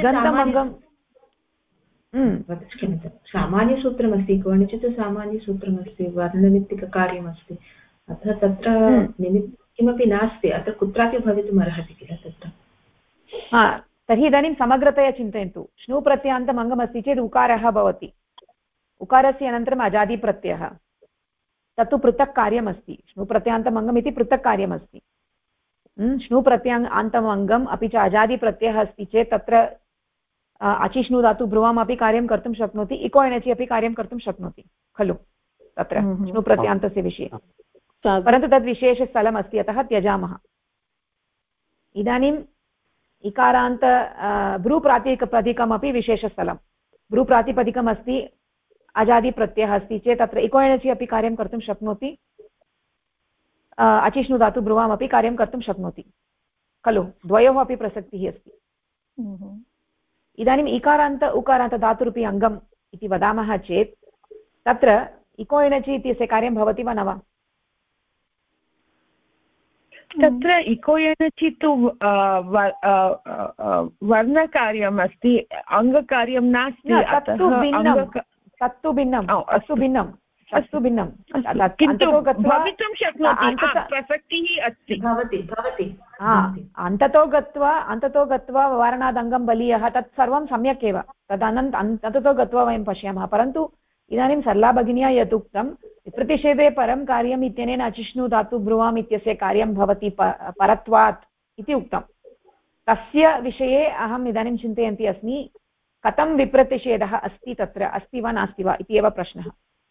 सामान्यसूत्रमस्ति गणित सामान्यसूत्रमस्ति वर्णनिमित्तिककार्यमस्ति अतः तत्र किमपि नास्ति अत्र कुत्रापि भवितुम् अर्हति किल तत्र तर्हि इदानीं समग्रतया चिन्तयन्तु श्नु प्रत्ययान्तम् अङ्गमस्ति चेत् उकारः भवति उकारस्य अनन्तरम् अजादिप्रत्ययः तत्तु पृथक् कार्यमस्ति श्नु प्रत्ययान्तम् अङ्गम् इति पृथक् कार्यमस्ति श्नु प्रत्ययान्तम् अङ्गम् अपि च अजादिप्रत्ययः अस्ति चेत् तत्र अचिष्णु धातु ब्रुवाम् अपि कार्यं कर्तुं शक्नोति इको एनर्जि अपि कार्यं कर्तुं शक्नोति खलु तत्र श्नु प्रत्ययान्तस्य विषये परन्तु तद् विशेषस्थलमस्ति अतः त्यजामः इदानीम् इकारान्त भ्रूप्रातिपदिकमपि विशेषस्थलं भ्रूप्रातिपदिकम् अस्ति अजादिप्रत्ययः अस्ति चेत् तत्र इको एनर्जि अपि कार्यं कर्तुं शक्नोति अचिष्णु धातु ब्रुवामपि कार्यं कर्तुं शक्नोति खलु द्वयोः अपि प्रसक्तिः अस्ति इदानीम् इकारान्त उकारान्त धातुरूपी अङ्गम् इति वदामः चेत् तत्र इको एनर्जि इत्यस्य कार्यं भवति वा न वा तत्र इको एनर्जि तु वर्णकार्यम् अस्ति अङ्गकार्यं नास्ति तत्तु भिन्नं अस्तु भिन्नं अस्तु भिन्नं किन्तु भवितुं शक्नोति प्रसक्तिः अस्ति भवति अन्ततो गत्वा वारणादङ्गं बलीयः तत् सर्वं सम्यक् एव अन्ततो गत्वा वयं पश्यामः परन्तु इदानीं सरला भगिन्या यत् उक्तं प्रतिषेधे परं कार्यम् इत्यनेन अचिष्णु धातु ब्रुवाम् इत्यस्य कार्यं भवति परत्वात् इति उक्तं तस्य विषये अहम् इदानीं चिन्तयन्ती अस्मि कथं विप्रतिषेधः अस्ति तत्र अस्ति वा नास्ति वा इति एव प्रश्नः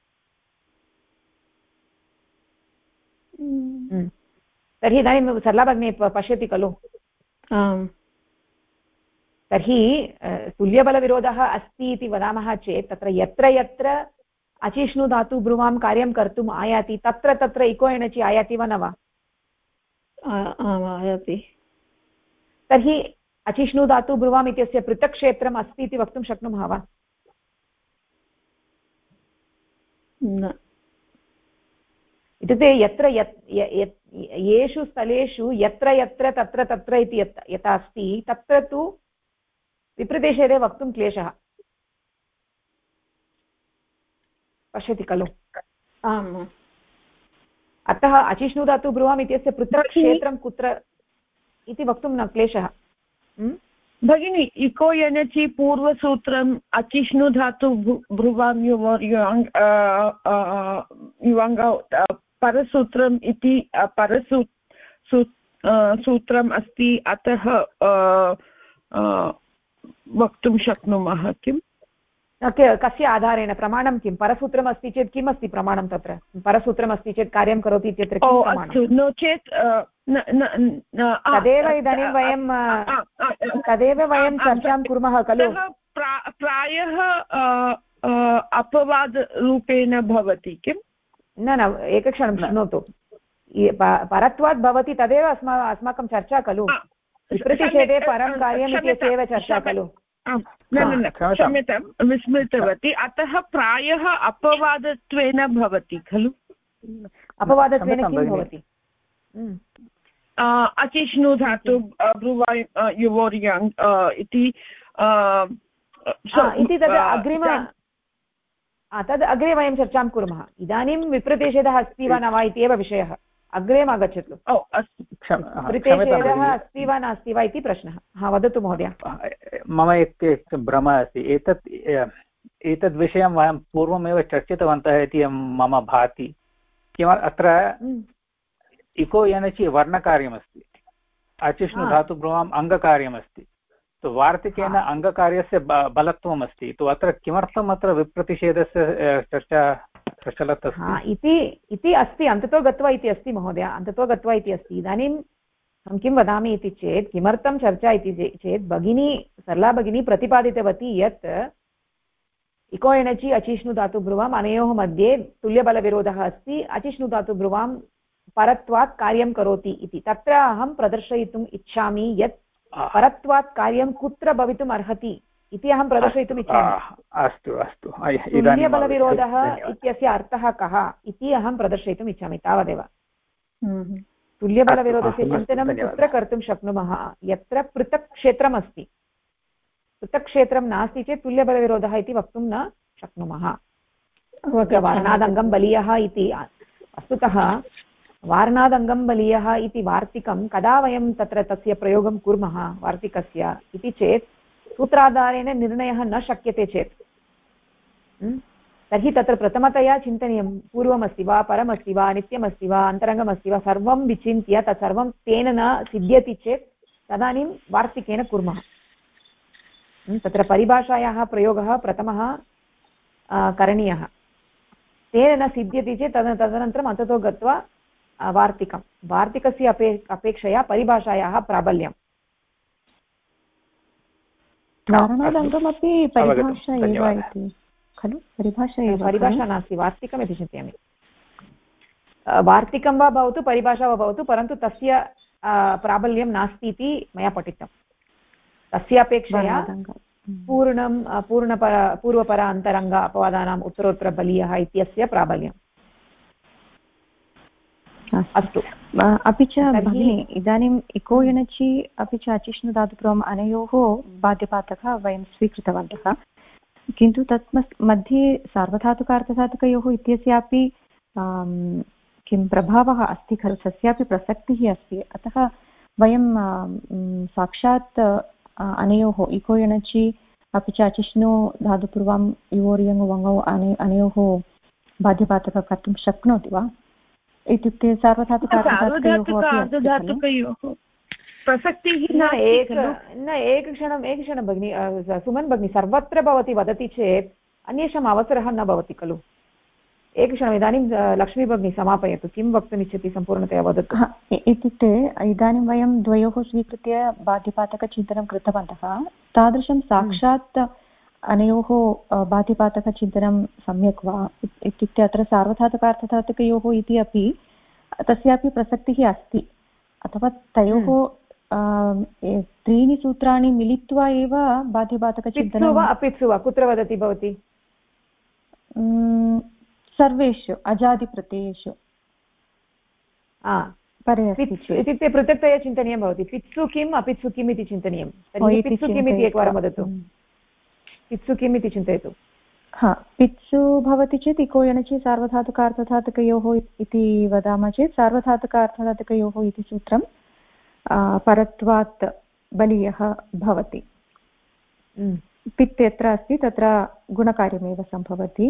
तर्हि इदानीं सरला भगिनी पश्यति खलु तर्हि तुल्यबलविरोधः अस्ति इति वदामः चेत् तत्र यत्र यत्र अचिष्णु धातु ब्रुवां कार्यं कर्तुम् आयाति तत्र तत्र इको एनर्जि आयाति वा न वा आयाति तर्हि अचिष्णु धातु ब्रुवाम् इत्यस्य पृथक् क्षेत्रम् अस्ति इति वक्तुं शक्नुमः वा? इत्युक्ते यत्र येषु स्थलेषु यत्र यत्र तत्र तत्र इति यथा अस्ति तत्र तु विप्रतिषेधे वक्तुं क्लेशः। पश्यति खलु? आम्। अतः अचिष्णु धातु ब्रुवाम् इत्यस्य पृथक् क्षेत्रं कुत्र इति वक्तुं न क्लेशः। भगिनी इको यनचि पूर्वसूत्रम् अचिष्णु धातु ब्रुवां युवाङ्ग परसूत्रम् इति सूत्रम् अस्ति अतः वक्तुं शक्नुमः किम्? कस्य आधारेण? प्रमाणं किं? परसूत्रम् अस्ति चेत् किम् अस्ति प्रमाणं? तत्र परसूत्रम् अस्ति चेत् कार्यं करोति इत्यत्र किं प्रमाणं? नो चेत् तदेव वयं चर्चां कुर्मः खलु। प्रायः अपवादरूपेण भवति किम्? न एकक्षणं शृणोतु। परत्वात् भवति तदेव अस्माकं चर्चा खलु। प्रतिषेधे परं कार्यम् इत्येव चर्चा खलु। क्षम्यतां विस्मृतवती। अतः प्रायः अपवादत्वेन भवति खलु। अपवादत्वेन किं भवति? अचिष्णु धातु ब्रुवाय् युवोर्याङ् इति तद् अग्रे वयं चर्चां कुर्मः। इदानीं विप्रतिषेधः अस्ति वा न वा इत्येव विषयः। अग्रे आगच्छतु। विप्रतिषेधः अस्ति वा नास्ति वा इति प्रश्नः। हा, वदतु महोदय। मम एक भ्रमः अस्ति। एतद् विषयं वयं पूर्वमेव चर्चितवन्तः इति मम भाति। अत्र इको यनचि वर्णकार्यमस्ति, अचिष्णु धातु ब्रुवाम् अङ्गकार्यमस्ति। तो वार्तिकेन अङ्गकार्यस्य बलत्वम् अस्ति। तो अत्र किमर्थम् अत्र विप्रतिषेधस्य चर्चा प्रचलत् अस्ति इति अस्ति। अन्ततो गत्वा इति अस्ति महोदय, अन्ततो गत्वा इति अस्ति। इदानीं अहं किं वदामि इति चेत् किमर्थं चर्चा इति चेत् भगिनी सरला भगिनी प्रतिपादितवती यत् इको एणचि अचिष्णु धातु ब्रुवाम् अनयोः मध्ये तुल्यबलविरोधः अस्ति। अचिष्णु धातु ब्रुवां परत्वात् कार्यं करोति इति। तत्र अहं प्रदर्शयितुम् इच्छामि यत् परत्वात् कार्यं कुत्र भवितुम् अर्हति इति अहं प्रदर्शयितुम् इच्छामि। अस्तु अस्तु। तुल्यबलविरोधः इत्यस्य अर्थः कः इति अहं प्रदर्शयितुम् इच्छामि, तावदेव। तुल्यबलविरोधस्य चिन्तनं कुत्र कर्तुं शक्नुमः? यत्र पृथक् क्षेत्रम् अस्ति। पृथक् क्षेत्रं नास्ति चेत् तुल्यबलविरोधः इति वक्तुं न शक्नुमः। वर्णादङ्गं बलीयः इति वस्तुतः वार्णादङ्गं बलीयः इति वार्तिकं कदा वयं तत्र तस्य प्रयोगं कुर्मः वार्तिकस्य इति चेत् सूत्राधारेण निर्णयः न शक्यते चेत् तर्हि तत्र प्रथमतया चिन्तनीयं पूर्वमस्ति वा परमस्ति वा नित्यमस्ति वा अन्तरङ्गमस्ति वा सर्वं विचिन्त्य तत्सर्वं तेन न सिद्ध्यति चेत् तदानीं वार्तिकेन कुर्मः। तत्र परिभाषायाः प्रयोगः प्रथमः करणीयः। तेन न सिद्ध्यति चेत् तदनन्तरम् अन्ततो गत्वा वार्तिकस्य अपेक्षया परिभाषायाः प्राबल्यं। कारणादङ्गमपि परिभाषा एव इति खलु? परिभाषा नास्ति, वार्तिकम् इति चिन्तयामि। वार्तिकं वा भवतु परिभाषा वा भवतु, परन्तु तस्य प्राबल्यं नास्ति इति मया पठितं। तस्य अपेक्षया पूर्वपर अन्तरङ्ग अपवादानाम् उत्तरोत्तरबलीयः इत्यस्य प्राबल्यम्। अस्तु। अपि च भगिनी इदानीम् इको यनचि अपि च अचिष्णु धातुपूर्वम् अनयोः बाध्यपातकः वयं स्वीकृतवन्तः, किन्तु तत् मध्ये सार्वधातुकार्धधातुकयोः इत्यस्यापि किं प्रभावः अस्ति खलु, तस्यापि प्रसक्तिः अस्ति। अतः वयं साक्षात् अनयोः इको यनचि अपि च अचिष्णु धातुपूर्वं युवोर्यङ् वङौ अनयोः बाध्यपातकः कर्तुं शक्नोति वा? इत्युक्ते सार्वधातुकार्धधातुकयोः प्रसक्तिः एकक्षणं भगिनि, सुमन् भगिनी, सर्वत्र भवती वदति चेत् अन्येषाम् अवसरः न भवति खलु। एकक्षणम्, इदानीं लक्ष्मी भगिनी समापयतु, किं वक्तुमिच्छति सम्पूर्णतया वदतु। इत्युक्ते इदानीं वयं द्वयोः स्वीकृत्य बाध्यपातकचिन्तनं कृतवन्तः, तादृशं साक्षात् अनयोः बाध्यपातकचिन्तनं सम्यक् वा? इत्युक्ते अत्र सार्वधातुकार्थधातुकयोः इति अपि तस्यापि प्रसक्तिः अस्ति, अथवा तयोः त्रीणि सूत्राणि मिलित्वा एव बाध्यबाधकचिन्तनं वा अपित्सु वा कुत्र वदति भवती सर्वेषु अजादिप्रत्ययेषु इत्युक्ते पृथक्तया चिन्तनीयं भवति पित्सु किम् अपित्सु किम् इति चिन्तनीयं तर्हि पित्सु किम् इति एकवारं वदतु पित्सु किम् इति चिन्तयतु पित्सु भवति चेत् इको यणचि सार्वधातुकार्थधातुकयोः इति वदामः चेत् सार्वधातुकार्थधातुकयोः इति सूत्रं परत्वात् बलीयः भवति पित् यत्र अस्ति तत्र गुणकार्यमेव सम्भवति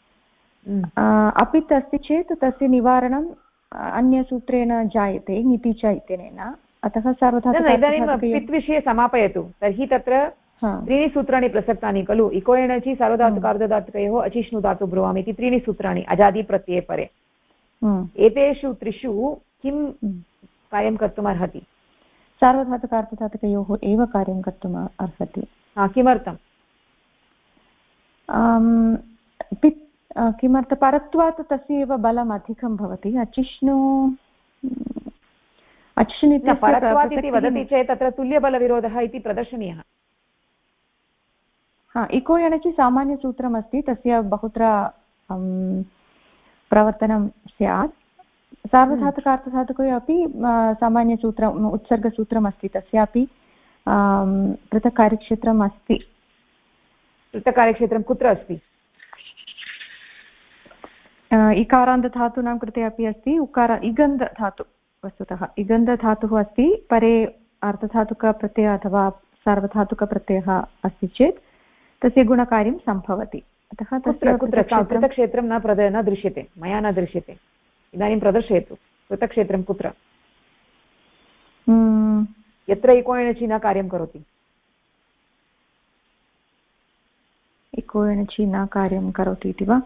अपित् अस्ति चेत् तस्य निवारणम् अन्यसूत्रेण जायते ङिति च इत्यनेन अतः इदानीं पित् विषये समापयतु तर्हि तत्र त्रीणि सूत्राणि प्रसक्तानि खलु इको एणचि सार्वधातुकार्धधातुकयोः अचिष्णु धातु ब्रुवामि इति त्रीणि सूत्राणि अजादि प्रत्यये परे एतेषु त्रिषु किं कार्यं कर्तुम् अर्हति सार्वधातुकार्धधातुकयोः एव कार्यं कर्तुम् अर्हति किमर्थं किमर्थं परत्वात् तस्य एव बलम् अधिकं भवति अचिष्णु परत्वात् इति वदति चेत् तत्र तुल्यबलविरोधः इति प्रदर्शनीयः इको यणचि सामान्यसूत्रमस्ति तस्य बहुत्र प्रवर्तनं स्यात् सार्वधातुकार्थधातुकयोः अपि सामान्यसूत्रम् उत्सर्गसूत्रमस्ति तस्यापि पृथक् कार्यक्षेत्रम् अस्ति पृथक् कार्यक्षेत्रं कुत्र अस्ति इकारान्तधातूनां कृते अपि अस्ति इगन्धधातु वस्तुतः इगन्धधातुः अस्ति परे अर्धधातुकप्रत्ययः अथवा सार्वधातुकप्रत्ययः अस्ति चेत् तस्य गुणकार्यं सम्भवति अतः तत्र कुत्र पृथक्क्षेत्रं न दृश्यते मया न दृश्यते इदानीं प्रदर्शयतु पृथक्क्षेत्रं कुत्र यत्र इको एणचि न कार्यं करोति इको एणचि न कार्यं करोति इति वा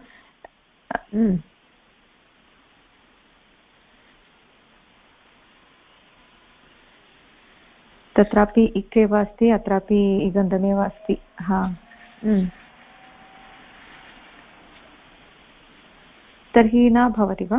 तत्रापि इक् एव अस्ति अत्रापि इगन्धमेव अस्ति तर्हि न भवति वा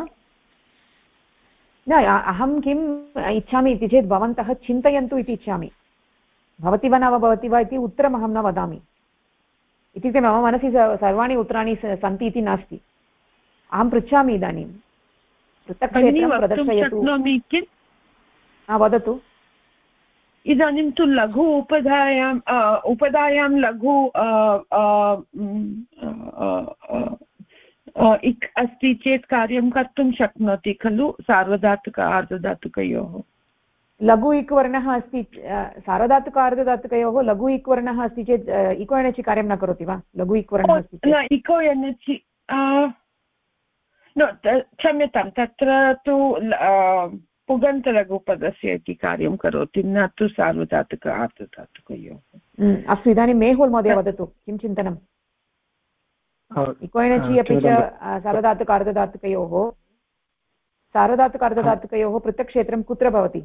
न अहं किम् इच्छामि इति चेत् भवन्तः चिन्तयन्तु इति इच्छामि भवति वा न भवति वा इति उत्तरम् अहं न वदामि इत्युक्ते मम मनसि सर्वाणि उत्तराणि सन्ति इति नास्ति अहं पृच्छामि इदानीं पृथक्क्षेत्रं प्रदर्शयतु वदतु इदानीं तु लघु उपधायां लघु इक् अस्ति चेत् कार्यं कर्तुं शक्नोति खलु सार्वधातुक आर्धधातुकयोः लघु इक् वर्णः अस्ति सार्वधातुक आर्धधातुकयोः लघु इक् वर्णः अस्ति चेत् इको एणचि कार्यं न करोति वा लघु इक् वर्णः अस्ति न इको एणचि क्षम्यतां तत्र तु पुगन्तलघुपदस्य इति कार्यं करोति न तु सार्वधातुक आर्धधातुकयोः अस्तु इदानीं मेहुल् महोदय वदतु किं चिन्तनम् इको एणचि अपि च सार्वधातुक आर्धधातुकयोः पृथक् क्षेत्रं कुत्र भवति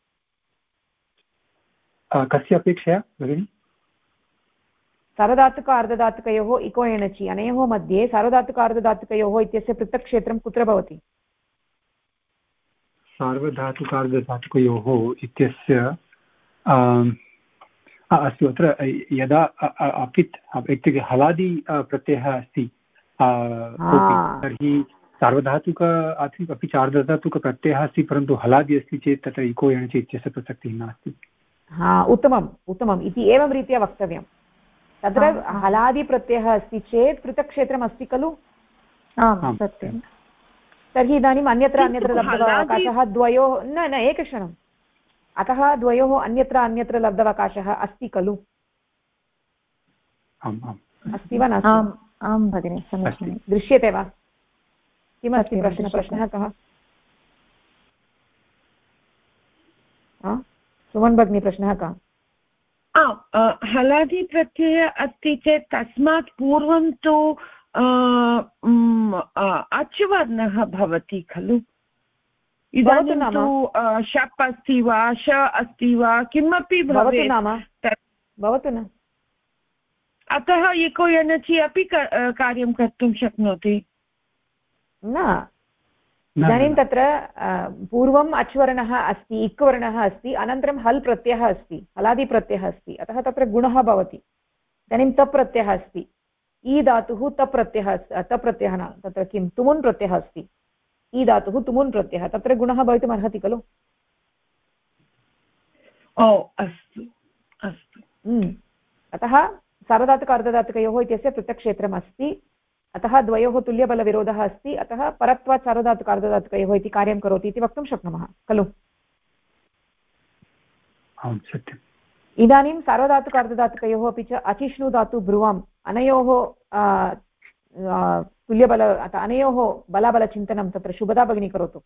कस्य अपेक्षया भगिनि सार्वधातुक आर्धधातुकयोः इको एणचि अनयोः मध्ये सार्वधातुक आर्धधातुकयोः इत्यस्य पृथक् क्षेत्रं कुत्र भवति सार्वधातुकार्धधातुकयोः इत्यस्य अस्तु अत्र यदा अपित् इत्युक्ते हलादि प्रत्ययः अस्ति तर्हि सार्वधातुक अपि च आर्धधातुकप्रत्ययः अस्ति परन्तु हलादि अस्ति चेत् तत्र इको एणचि इत्यस्य प्रसक्तिः नास्ति उत्तमम् इति एवं रीत्या वक्तव्यं तत्र हलादिप्रत्ययः अस्ति चेत् पृथक् क्षेत्रम् अस्ति खलु सत्यं तर्हि इदानीम् अन्यत्र लब्धवकाशः द्वयोः न एकक्षणम् अतः द्वयोः अन्यत्र लब्धवकाशः अस्ति खलु अस्ति वा नास्ति आं भगिनि समीचीनं दृश्यते वा किमस्ति प्रश्नः कः सुमन् भगिनी प्रश्नः कः हलादि प्रत्ययः अस्ति चेत् तस्मात् पूर्वं तु अच् वर्णः भवति खलु इदानीं तु शप् अस्ति वा श अस्ति वा किमपि भवतु न अतः इको एणचि अपि कार्यं कर्तुं शक्नोति न इदानीं तत्र पूर्वम् अच्वर्णः अस्ति इक्वर्णः अस्ति अनन्तरं हल् प्रत्ययः अस्ति हलादिप्रत्ययः अस्ति अतः तत्र गुणः भवति इदानीं तप् प्रत्ययः अस्ति ई धातुः तप् प्रत्ययः तप् प्रत्ययः न तत्र किं तुमुन् प्रत्ययः अस्ति ई धातुः तुमुन् प्रत्ययः तत्र गुणः भवितुम् अर्हति खलु ओ अस्तु अस्तु अतः सार्वधातुक अर्धधातुकयोः इत्यस्य पृथक् क्षेत्रम् अस्ति अतः द्वयोः तुल्यबलविरोधः अस्ति अतः परत्वात् सार्वधातुक अर्धधातुकयोः इति कार्यं करोति इति वक्तुं शक्नुमः खलु आम् सत्यम् इदानीं सार्वधातुक अर्धधातुकयोः अपि च अचिष्णु धातु ब्रुवम् अनयोः तुल्यबल अनयोः बलाबलचिन्तनं तत्र शुभदा भगिनी करोतु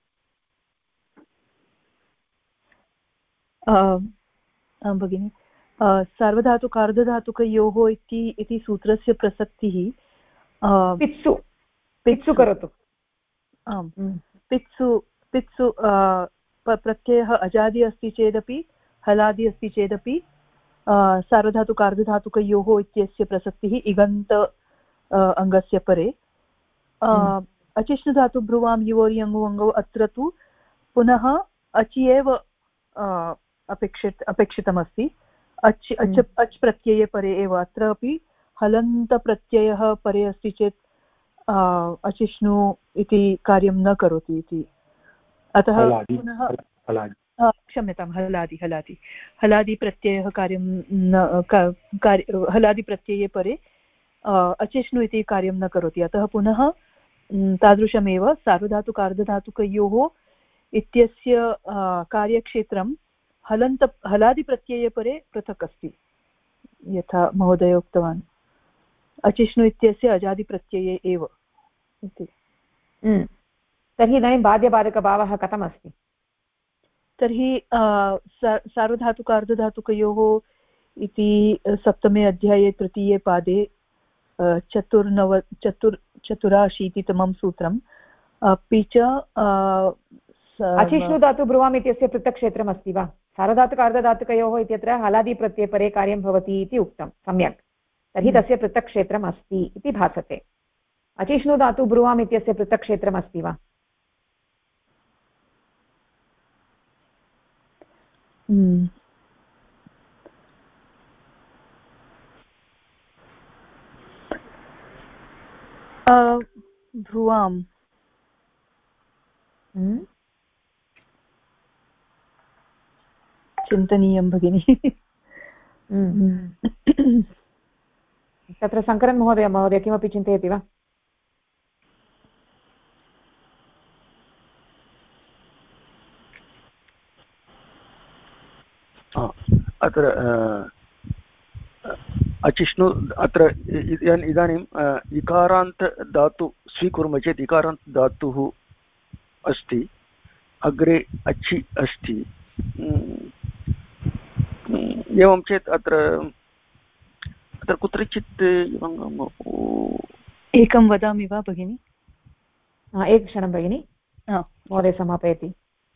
भगिनि सार्वधातुक अर्धधातुकयोः इति सूत्रस्य प्रसक्तिः पित्सु पित्सु करोतु आम् पित्सु प्रत्ययः अजादि अस्ति चेदपि हलादि अस्ति चेदपि सार्वधातुक अर्धधातुकयोः इत्यस्य प्रसक्तिः इगन्त अङ्गस्य परे अचिष्णुधातु ब्रुवां युवोरि अङ्गौ अङ्गौ अत्र तु पुनः अचि एव अपेक्षितमस्ति अच् प्रत्यये परे एव अत्र अपि हलन्तप्रत्ययः परे अस्ति चेत् अचिष्णु इति कार्यं न करोति इति अतः पुनः क्षम्यतां हलादि प्रत्ययः कार्यं न हलादि प्रत्यये परे अचिष्णु इति कार्यं न करोति अतः पुनः तादृशमेव सार्वधातुक अर्धधातुकयोः इत्यस्य कार्यक्षेत्रं हलादिप्रत्यये परे पृथक् अस्ति यथा महोदय उक्तवान् अचिष्णु इत्यस्य अजादिप्रत्यये एव इति तर्हि इदानीं बाध्यबाधकभावः कथमस्ति तर्हि सार्वधातुक अर्धधातुकयोः इति सप्तमे अध्याये तृतीये पादे चतुराशीतितमं सूत्रम् अपि च अचिष्णु धातु ब्रुवाम् इत्यस्य पृथक् क्षेत्रम् अस्ति वा सार्वधातुक अर्धधातुकयोः इत्यत्र हलादिप्रत्यये परे कार्यं भवति इति उक्तं सम्यक् तर्हि तस्य पृथक् क्षेत्रम् अस्ति इति भासते अचिष्णु धातु ब्रुवाम् इत्यस्य पृथक् क्षेत्रम् अस्ति वा भ्रुवाम् चिन्तनीयं भगिनि तत्र शङ्करन् महोदय किमपि चिन्तयति वा अत्र अचिष्णु अत्र इदानीम् इकारान्त धातु स्वीकुर्मः चेत् इकारान्त धातुः अस्ति अग्रे अचि अस्ति एवं चेत् अत्र कुत्रचित् एकं वदामि वा भगिनि एकक्षणं भगिनि महोदय समापयति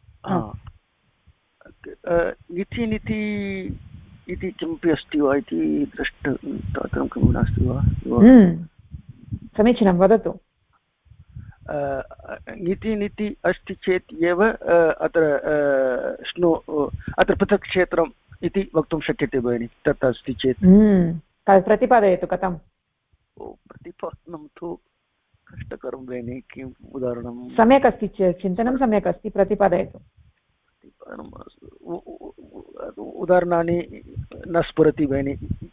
निति निति इति किमपि अस्ति वा इति द्रष्टुं किमपि नास्ति वा समीचीनं वदतु निति निति अस्ति चेत् एव अत्र पृथक् क्षेत्रम् इति वक्तुं शक्यते भगिनि तत् अस्ति चेत् प्रतिपादयतु कथं प्रतिपादनं तु कष्टकरं भगिनि किम् उदाहरणं सम्यक् अस्ति चिन्तनं सम्यक् अस्ति प्रतिपादयतु उदाहरणानि न स्फुरति भगिनि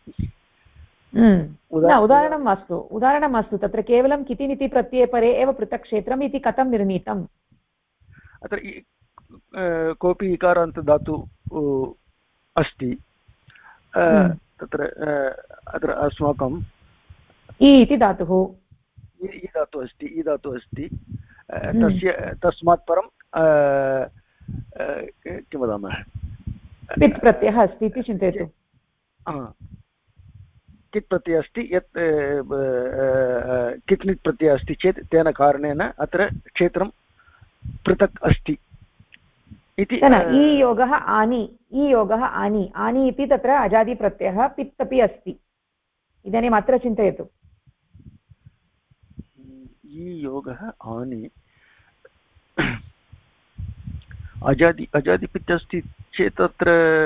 उदाहरणं मास्तु तत्र केवलं किति निति प्रत्यये परे एव पृथक् क्षेत्रम् इति कथं निर्णीतम् अत्र कोऽपि इकारान्त धातु अस्ति तत्र अत्र अस्माकं इति धातुः ई धातु अस्ति तस्मात् परं किं वदामः पित् प्रत्ययः अस्ति इति चिन्तयतु कित् प्रत्ययः अस्ति यत् कित् नित् प्रत्ययः अस्ति चेत् तेन कारणेन अत्र क्षेत्रं पृथक् अस्ति इति ईयोगः आनि इति तत्र अजादिप्रत्ययः पित् अपि अस्ति इदानीम् अत्र चिन्तयतु ईयोगः आनि अजादिपित् अस्ति चेत् तत्र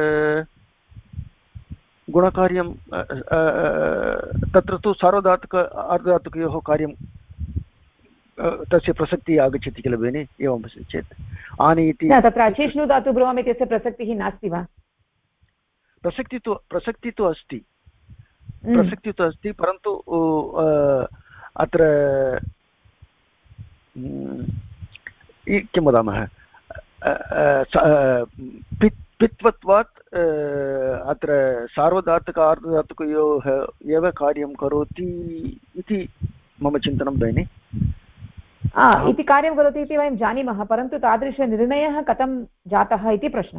गुणकार्यं तत्र तु सार्वधातुक अर्धधातुकयोः कार्यं तस्य प्रसक्तिः आगच्छति किल भगिनि एवं चेत् आनि इति तत्र अचिष्णु धातु ब्रुवाम् इत्यस्य प्रसक्तिः नास्ति वा प्रसक्तिः तु अस्ति परन्तु अत्र किं वदामः पित्वत्वात् अत्र सार्वधातुक अर्धधातुकयोः एव कार्यं करोति इति मम चिन्तनं भगिनि इति कार्यं करोति इति वयं जानीमः परन्तु तादृशनिर्णयः कथं जातः इति प्रश्नः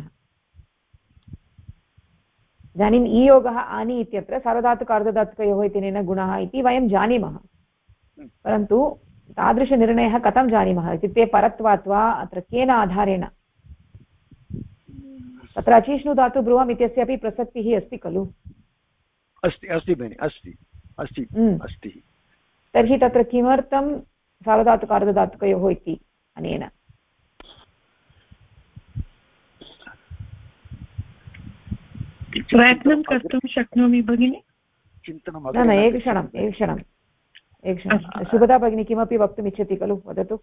इदानीम् ईयोगः आनि इत्यत्र सार्वधातुक अर्धधातुकयोः इत्यनेन गुणः इति वयं जानीमः परन्तु तादृशनिर्णयः कथं जानीमः इत्युक्ते परत्वात् वा अत्र केन आधारेण तत्र अचिष्णु धातु ब्रुवम् इत्यस्य अपि प्रसक्तिः अस्ति खलु अस्ति भगिनि अस्ति तर्हि तत्र किमर्थं सार्वधातुक अर्धधातुकयोः इति अनेन प्रयत्नं कर्तुं शक्नोमि भगिनि न एकक्षणं शुभदा भगिनी किमपि वक्तुम् इच्छति खलु वदतु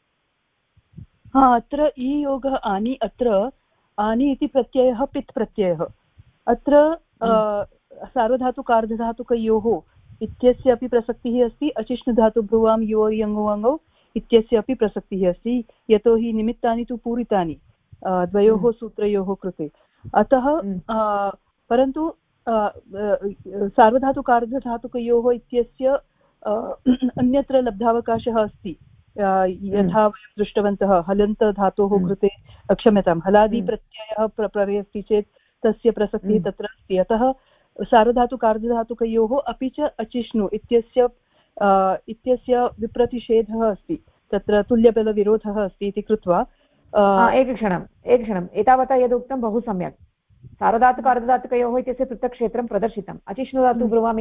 अत्र ई योगः आनि अत्र आनि इति प्रत्ययः पित् प्रत्ययः अत्र सार्वधातुक अर्धधातुकयोः इत्यस्य अपि प्रसक्तिः अस्ति अचिष्णुधातु ब्रुवां यो यङौ अङौ इत्यस्य अपि प्रसक्तिः अस्ति यतोहि निमित्तानि तु पूरितानि द्वयोः सूत्रयोः कृते अतः परन्तु सार्वधातुक अर्धधातुकयोः इत्यस्य अन्यत्र लब्धावकाशः अस्ति यथा वयं दृष्टवन्तः हलन्त धातोः कृते क्षम्यतां हलादि प्रत्ययः प्रयस्ति चेत् तस्य प्रसक्तिः तत्र अस्ति अतः सार्वधातुक अर्धधातुकयोः अपि च अचिष्णु इत्यस्य विप्रतिषेधः अस्ति तत्र तुल्यबलविरोधः अस्ति इति कृत्वा एकक्षणम् एतावता यदुक्तं बहु सम्यक् सार्वधातुक अर्धधातुकयोः इत्यस्य पृथक् क्षेत्रं प्रदर्शितम् अचिष्णुधातु ब्रुवाम्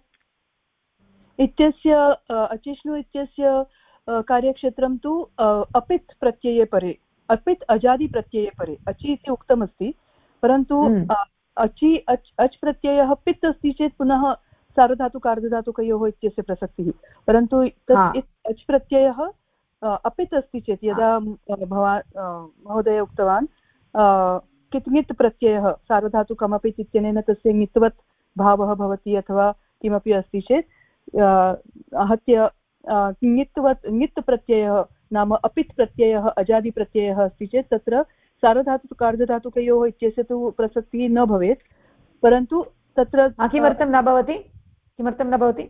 इत्यस्य अचिष्णु इत्यस्य कार्यक्षेत्रं तु अपित् प्रत्यये परे अपित् अजादि प्रत्यये परे अचि इति उक्तमस्ति परन्तु अच् प्रत्ययः पित् अस्ति चेत् पुनः सार्वधातुक अर्धधातुकयोः इत्यस्य प्रसक्तिः परन्तु अच् प्रत्ययः अपित् अस्ति चेत् यदा महोदय उक्तवान् कित् प्रत्ययः सार्वधातुकमपित् इत्यनेन तस्य ङित्वत् भावः भवति अथवा किमपि अस्ति चेत् आहत्य ङित् प्रत्ययः नाम अपित् प्रत्ययः अजादिप्रत्ययः अस्ति चेत् तत्र सार्वधातुक अर्धधातुकयोः इत्यस्य तु प्रसक्तिः न भवेत् परन्तु तत्र किमर्थं न भवति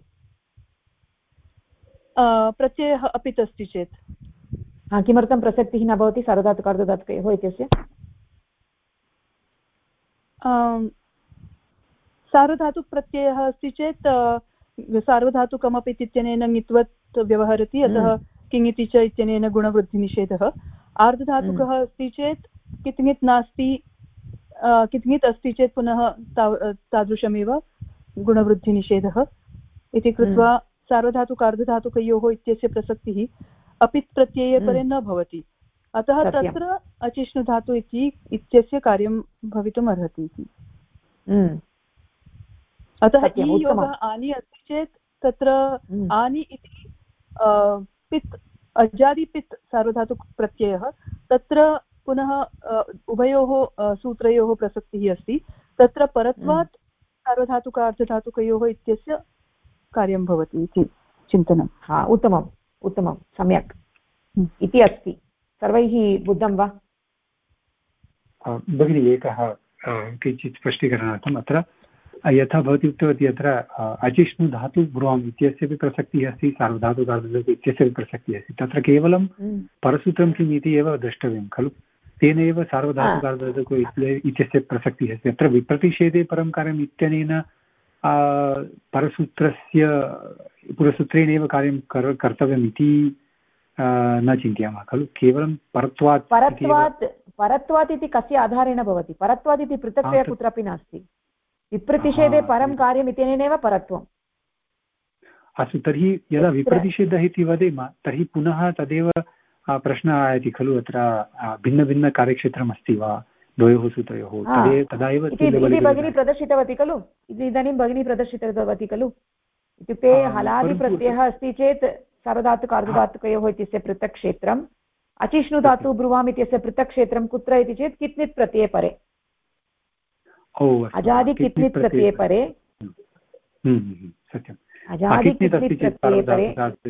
प्रत्ययः अपित् अस्ति चेत् किमर्थं प्रसक्तिः न भवति सार्वधातुक अर्धधातुकयोः इत्यस्य सार्वधातुक प्रत्ययः अस्ति चेत् सार्वधातुकमपि इत्यनेन ङित्वत् व्यवहरति अतः किङिति च इत्यनेन गुणवृद्धिनिषेधः आर्धधातुकः अस्ति चेत् कित्ङित् नास्ति कित्ङित् अस्ति चेत् पुनः तादृशमेव गुणवृद्धिनिषेधः इति कृत्वा सार्वधातुक अर्धधातुकयोः इत्यस्य प्रसक्तिः अपित् प्रत्यये परे न भवति अतः तत्र अचिष्णुधातु इत्यस्य कार्यं भवितुम् अर्हति इति अतः ई योगः आनि अस्ति चेत् तत्र आनि इति पित् अजादिपित् सार्वधातुकप्रत्ययः तत्र पुनः उभयोः सूत्रयोः प्रसक्तिः अस्ति तत्र परत्वात् सार्वधातुक अर्धधातुकयोः इत्यस्य कार्यं भवति इति चिन्तनम् उत्तमं सम्यक् इति अस्ति सर्वैः बुद्धं वा भगिनी एकः किञ्चित् स्पष्टीकरणार्थम् अत्र यथा भवती उक्तवती अत्र अचिष्णु धातु ब्रुवाम् इत्यस्यापि प्रसक्तिः अस्ति सार्वधातुक अर्धधातुक इत्यस्यापि प्रसक्तिः अस्ति तत्र केवलं परसूत्रं किम् इति एव द्रष्टव्यं खलु तेन एव सार्वधातुक अर्धधातुक इत्यस्य प्रसक्तिः अस्ति अत्र विप्रतिषेधे परं कार्यम् इत्यनेन परसूत्रस्य पुरसूत्रेण एव कार्यं कर्तव्यम् इति न चिन्तयामः खलु केवलं परत्वात् इति कस्य आधारेण भवति परत्वात् इति पृथक्तया कुत्रापि नास्ति विप्रतिषेधे परं कार्यम् इत्यनेनैव परत्वम् अस्तु तर्हि यदा विप्रतिषेधः इति वदेम तर्हि पुनः तदेव प्रश्नः आयाति खलु अत्र भिन्नभिन्नकार्यक्षेत्रम् अस्ति वा द्वयोः सूत्रयोः तदा एव भगिनी प्रदर्शितवती खलु इदानीं भगिनी प्रदर्शितवती खलु इत्युक्ते हलादिप्रत्ययः अस्ति चेत् सार्वधातुकार्धधातुकयोः इत्यस्य पृथक् क्षेत्रम् अचिष्णुधातु ब्रुवाम् इत्यस्य पृथक् क्षेत्रं कुत्र इति चेत् कित्नित् प्रत्यये परे अजादि कित्नित् प्रत्यये परे सत्यम् अजादि कित्नित् प्रत्यये परे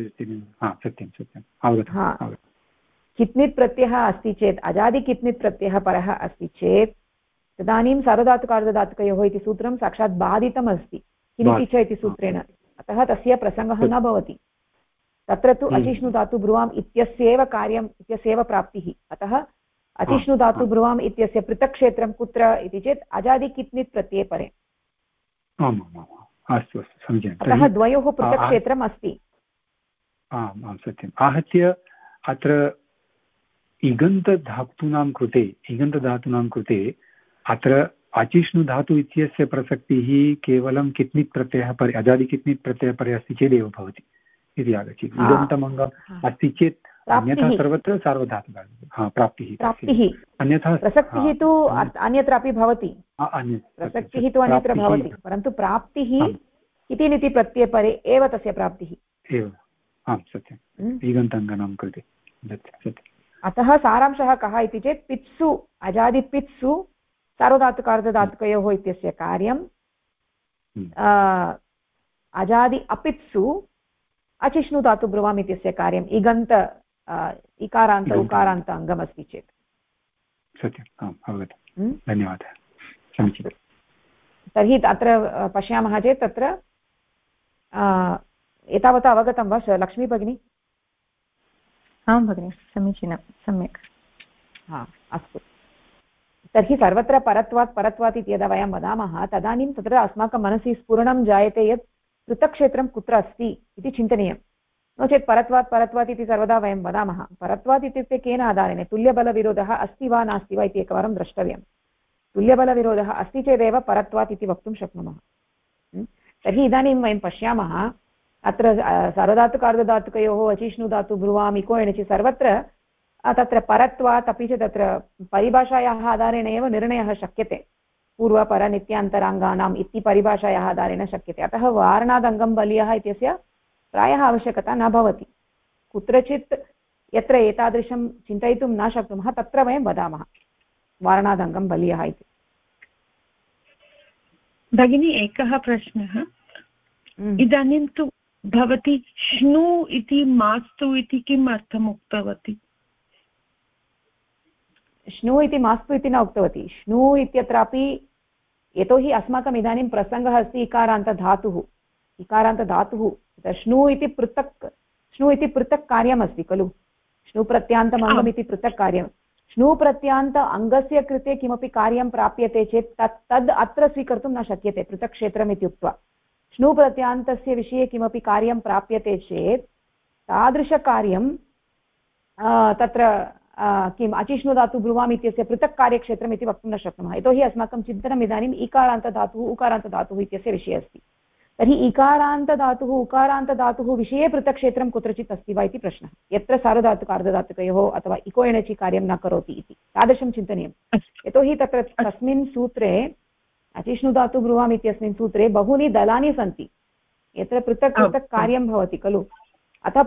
कित्नित् प्रत्ययः अस्ति चेत् अजादि कित्नित् प्रत्ययः परः अस्ति चेत् तदानीं सार्वधातुकार्धधातुकयोः इति सूत्रं साक्षात् बाधितम् अस्ति किमिति च इति सूत्रेण अतः तस्य प्रसङ्गः न भवति तत्र तु अचिष्णुधातु ब्रुवाम् इत्यस्यैव कार्यम् इत्यस्यैव प्राप्तिः अतः अचिष्णुधातु ब्रुवाम् इत्यस्य पृथक् क्षेत्रं कुत्र इति चेत् अजादि कित्नित् प्रत्यये परे अस्तु अस्तु समीचीनम् अतः द्वयोः पृथक् क्षेत्रम् अस्ति आम् आं सत्यम् आहत्य अत्र इगन्तधातूनां कृते अत्र अचिष्णुधातु इत्यस्य प्रसक्तिः केवलं कित्नित् प्रत्ययः परे अजादि कित्नित् प्रत्ययः परे अस्ति चेदेव भवति इति आगच्छति इगन्तमङ्गम् अस्ति चेत् अन्यथा सर्वत्र सार्वधातुकः प्राप्तिः अन्यथा प्रसक्तिः तु अन्यत्रापि भवति प्रसक्तिः तु अन्यत्र भवति परन्तु प्राप्तिः इति निति प्रत्यये परे एव तस्य प्राप्तिः एव आं सत्यम् इगन्ताङ्गानां कृते अतः सारांशः कः इति चेत् पित्सु अजादिपित्सु सार्वधातुकार्धधातुकयोः इत्यस्य कार्यम् अजादि अपित्सु अचिष्णुधातु ब्रुवाम् इत्यस्य कार्यम् इगन्त इकारान्त उकारान्त अङ्गमस्ति चेत् सत्यम् आम् अवगतं धन्यवादः समीचीनं तर्हि अत्र पश्यामः चेत् तत्र एतावता अवगतं वा लक्ष्मी भगिनी आं भगिनि समीचीनं सम्यक् अस्तु तर्हि सर्वत्र परत्वात् इति यदा वयं वदामः तदानीं तत्र अस्माकं मनसि स्फुरणं जायते यत् पृथक् क्षेत्रं कुत्र अस्ति इति चिन्तनीयं नो चेत् परत्वात् इति सर्वदा वयं वदामः परत्वात् इत्युक्ते केन आधारेण तुल्यबलविरोधः अस्ति वा नास्ति वा इति एकवारं द्रष्टव्यं तुल्यबलविरोधः अस्ति चेदेव परत्वात् इति वक्तुं शक्नुमः तर्हि इदानीं वयं पश्यामः अत्र सार्वधातुकार्धधातुकयोः अचिष्णुधातु ब्रुवाम् इको एणचि सर्वत्र तत्र परत्वात् अपि च तत्र परिभाषायाः आधारेण एव निर्णयः शक्यते पूर्वपरनित्यान्तराङ्गानाम् इति परिभाषायाः आधारेण शक्यते अतः वारणादङ्गं बलीयः इत्यस्य प्रायः आवश्यकता न भवति कुत्रचित् यत्र एतादृशं चिन्तयितुं न शक्नुमः तत्र वयं वदामः वारणादङ्गं बलीयः इति भगिनी एकः प्रश्नः इदानीं तु भवती श्नु इति मास्तु इति किम् अर्थम् उक्तवती श्नु इति मास्तु इति न उक्तवती श्नु इत्यत्रापि यतोहि अस्माकम् इदानीं प्रसङ्गः अस्ति इकारान्तधातुः श्नु इति पृथक् कार्यमस्ति खलु श्नु प्रत्यान्तमङ्गम् इति पृथक् कार्यं श्नु प्रत्यान्त अङ्गस्य कृते किमपि कार्यं प्राप्यते चेत् तद् अत्र स्वीकर्तुं न शक्यते पृथक् क्षेत्रम् इति उक्त्वा श्नु प्रत्यान्तस्य विषये किमपि कार्यं प्राप्यते चेत् तादृशकार्यं तत्र किम् अचिष्णुधातु ब्रुवाम् इत्यस्य पृथक् कार्यक्षेत्रम् इति वक्तुं न शक्नुमः यतोहि अस्माकं चिन्तनम् इदानीम् इकारान्तधातुः उकारान्तधातुः इत्यस्य विषये अस्ति तर्हि इकारान्तधातुः उकारान्तधातुः विषये पृथक् क्षेत्रं कुत्रचित् अस्ति वा इति प्रश्नः यत्र सार्वधातुकार्धधातुकयोः अथवा इको एणचि कार्यं न करोति इति तादृशं चिन्तनीयं यतोहि तत्र तस्मिन् सूत्रे अचिष्णुधातु ब्रुवाम् इत्यस्मिन् सूत्रे बहूनि दलानि सन्ति यत्र पृथक् पृथक् कार्यं भवति खलु अतः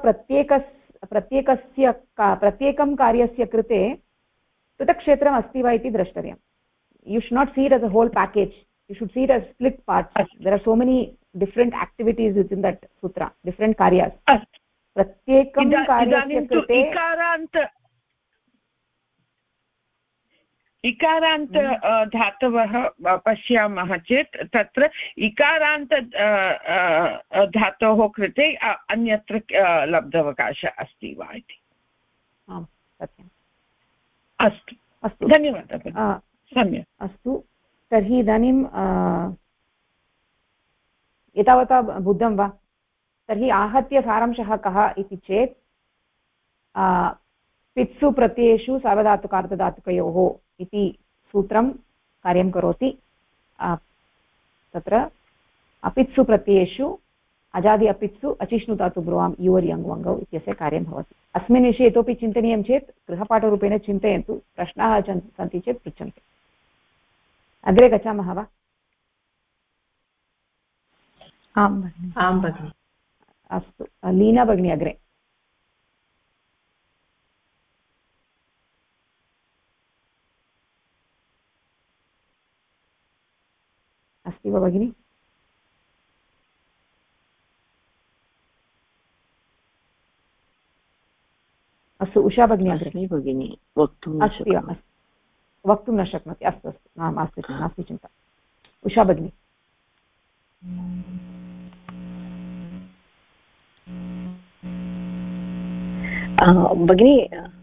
प्रत्येकं कार्यस्य कृते पृथक् क्षेत्रम् अस्ति वा इति द्रष्टव्यं you should not see it as a whole package you should see it as split parts there are so many different activities within that sutra different karyas pratyekam karyasya krute इकारान्त धातवः पश्यामः चेत् तत्र इकारान्त धातोः कृते अन्यत्र लब्धावकाशः अस्ति वा इति आम् सत्यम् अस्तु अस्तु धन्यवादः सम्यक् अस्तु तर्हि इदानीं एतावता बुद्धं वा तर्हि आहत्य सारांशः कः इति चेत् पित्सु प्रत्ययेषु सार्वधातुकार्धधातुकयोः इति सूत्रं कार्यं करोति तत्र अपित्सु प्रत्ययेषु अजादि अपित्सु अचिष्णुधातु ब्रुवां युवर् यङ् वङ्गौ इत्यस्य कार्यं भवति। अस्मिन् विषये इतोपि चिन्तनीयं चेत् गृहपाठरूपेण चिन्तयन्तु, प्रश्नाः सन्ति चेत् पृच्छन्तु। अग्रे गच्छामः वा? आं भगिनि। अस्तु, लीना भगिनी अग्रे। अस्ति वा भगिनि? अस्तु, उषा भगिनी अग्रे। भगिनी वक्तुं न शक्नोति। अस्तु अस्तु, नास्ति चिन्ता। उषा भगिनी। भगिनी,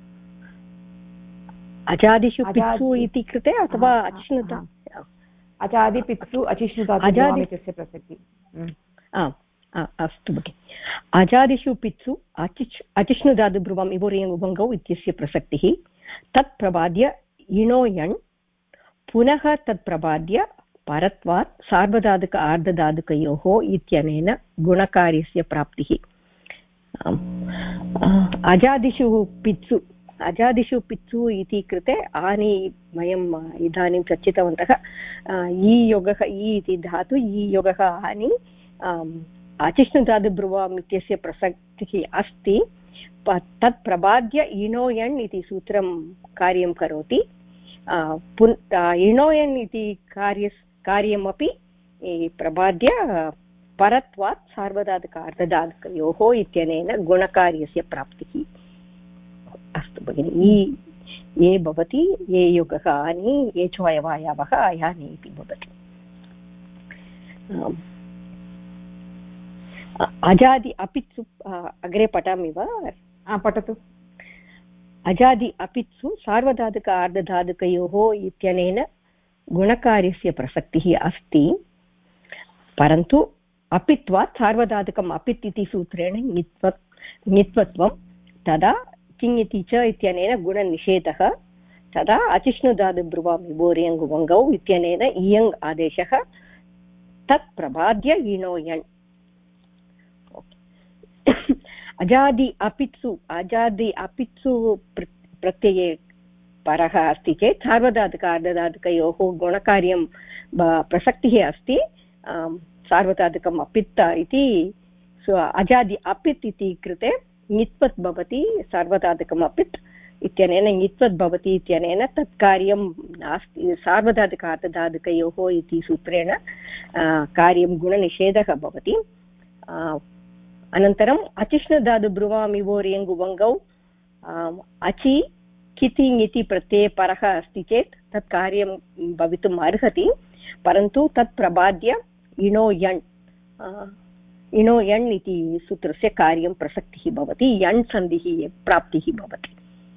अजादिषु पित्सु इति कृते अथवा अचिष्णुता? अजादिपित्सु अचिष्णुधातु इत्यस्य प्रसक्तिः। अस्तु भगिनि। अजादिषु पित्सु अचिष्णुधातु ब्रुवम् इवोर्यङ् इत्यस्य प्रसक्तिः। तत् प्रबाद्य इणो यण्, पुनः तत् प्रबाद्य परत्वात् सार्वधातुक आर्धधातुकयोः इत्यनेन गुणकार्यस्य प्राप्तिः। अजादिषु पित्सु इति कृते आनि वयम् इदानीं चर्चितवन्तः। ईयोगः, इ इति धातु, ईयोगः आनि अचिष्णुधातु ब्रुवाम् इत्यस्य प्रसक्तिः अस्ति। तत् प्रबाद्य इणो यण् इति सूत्रं कार्यं करोति। इणो यण् इति कार्यमपि प्रबाद्य परत्वात् सार्वधातुक अर्धधातुकयोः इत्यनेन गुणकार्यस्य प्राप्तिः। अस्तु भगिनि। ये भवति, ये योगः आनि, ये च अवयवः अयानि इति भवति। अजादि अपित्सु अग्रे पठामि वा? पठतु। अजादि अपित्सु सार्वधातुक अर्धधातुकयोः इत्यनेन गुणकार्यस्य प्रसक्तिः अस्ति, परन्तु अपित्वात् सार्वधातुकम् अपित् इति सूत्रेण ङित्वत्वं, तदा किङ् इति च इत्यनेन गुणनिषेधः, तदा अचिष्णुधातु ब्रुवाम् इवोर्यङ् वङ्गौ इत्यनेन इयङ् आदेशः। तत् प्रबाद्य इणो यण्। अजादि अपित्सु प्रत्यये परः अस्ति चेत् सार्वधातुक अर्धधातुकयोः गुणकार्यं प्रसक्तिः अस्ति। सार्वधातुकम् अपित् इति अजादि अपित् इति कृते ङित्वत् भवति। सार्वधातुकम् अपित् इत्यनेन ङित्वत् भवति इत्यनेन तत् कार्यं नास्ति। सार्वधातुक अर्धधातुकयोः इति सूत्रेण कार्यं गुणनिषेधः भवति। अनन्तरम् अचिष्णुधातु ब्रुवाम् इवोर्यङ् वङ्गौ अचि किति ङिति प्रत्यये परः अस्ति चेत् तत् कार्यं भवितुम् अर्हति, परन्तु तत् प्रबाद्य इणो यण् इति सूत्रस्य कार्यं प्रसक्तिः भवति। यण् सन्धिः प्राप्तिः भवति।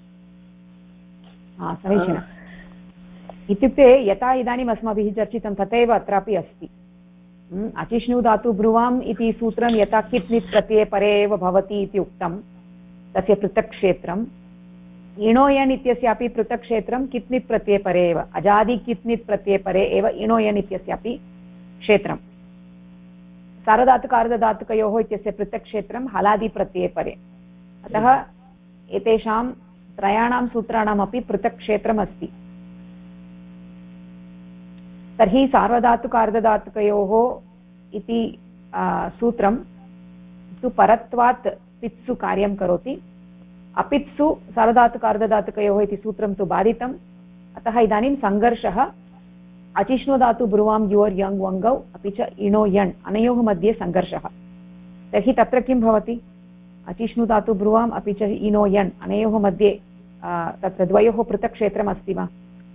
समीचीनम्। इत्युक्ते यथा इदानीम् अस्माभिः चर्चितं तथैव अत्रापि अस्ति। अचिष्णुधातु ब्रुवाम् इति सूत्रं यथा कित् नित् प्रत्यये परे एव भवति इति उक्तं, तस्य पृथक् क्षेत्रम्। इणो यण् इत्यस्यापि पृथक् क्षेत्रं कित् नित् प्रत्यये परे एव, अजादि कित् नित् प्रत्यये परे एव इणो यण् इत्यस्यापि क्षेत्रं। सार्वधातुक अर्धधातुकयोः इत्यस्य पृथक् क्षेत्रं हलादि प्रत्यये परे। अतः एतेषां त्रयाणां सूत्राणामपि पृथक् क्षेत्रम् अस्ति। तर्हि सार्वधातुक अर्धधातुकयोः इति सूत्रं तु परत्वात् पित्सु कार्यं करोति। अपित्सु सार्वधातुक अर्धधातुकयोः इति सूत्रं तु बाधितम्। अतः इदानीं सङ्घर्षः अचिष्णुधातु ब्रुवां युवर् यङ् वङ्गौ अपि च इणो यण् अनयोः मध्ये सङ्घर्षः। तर्हि तत्र किं भवति? अचिष्णुधातु ब्रुवाम् अपि च इणो यण् अनयोः मध्ये तत्र द्वयोः पृथक् क्षेत्रम् अस्ति वा?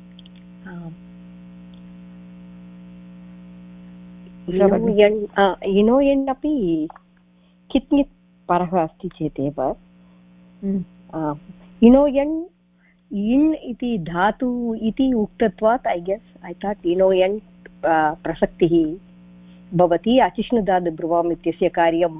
इणो यण् अपि कित् नित् परः अस्ति चेदेव इणो यण् इण् इति धातु इति उक्तत्वात् ऐ थाट् इणो यण् प्रसक्तिः भवति। अचिष्णुधातु ब्रुवाम् इत्यस्य कार्यं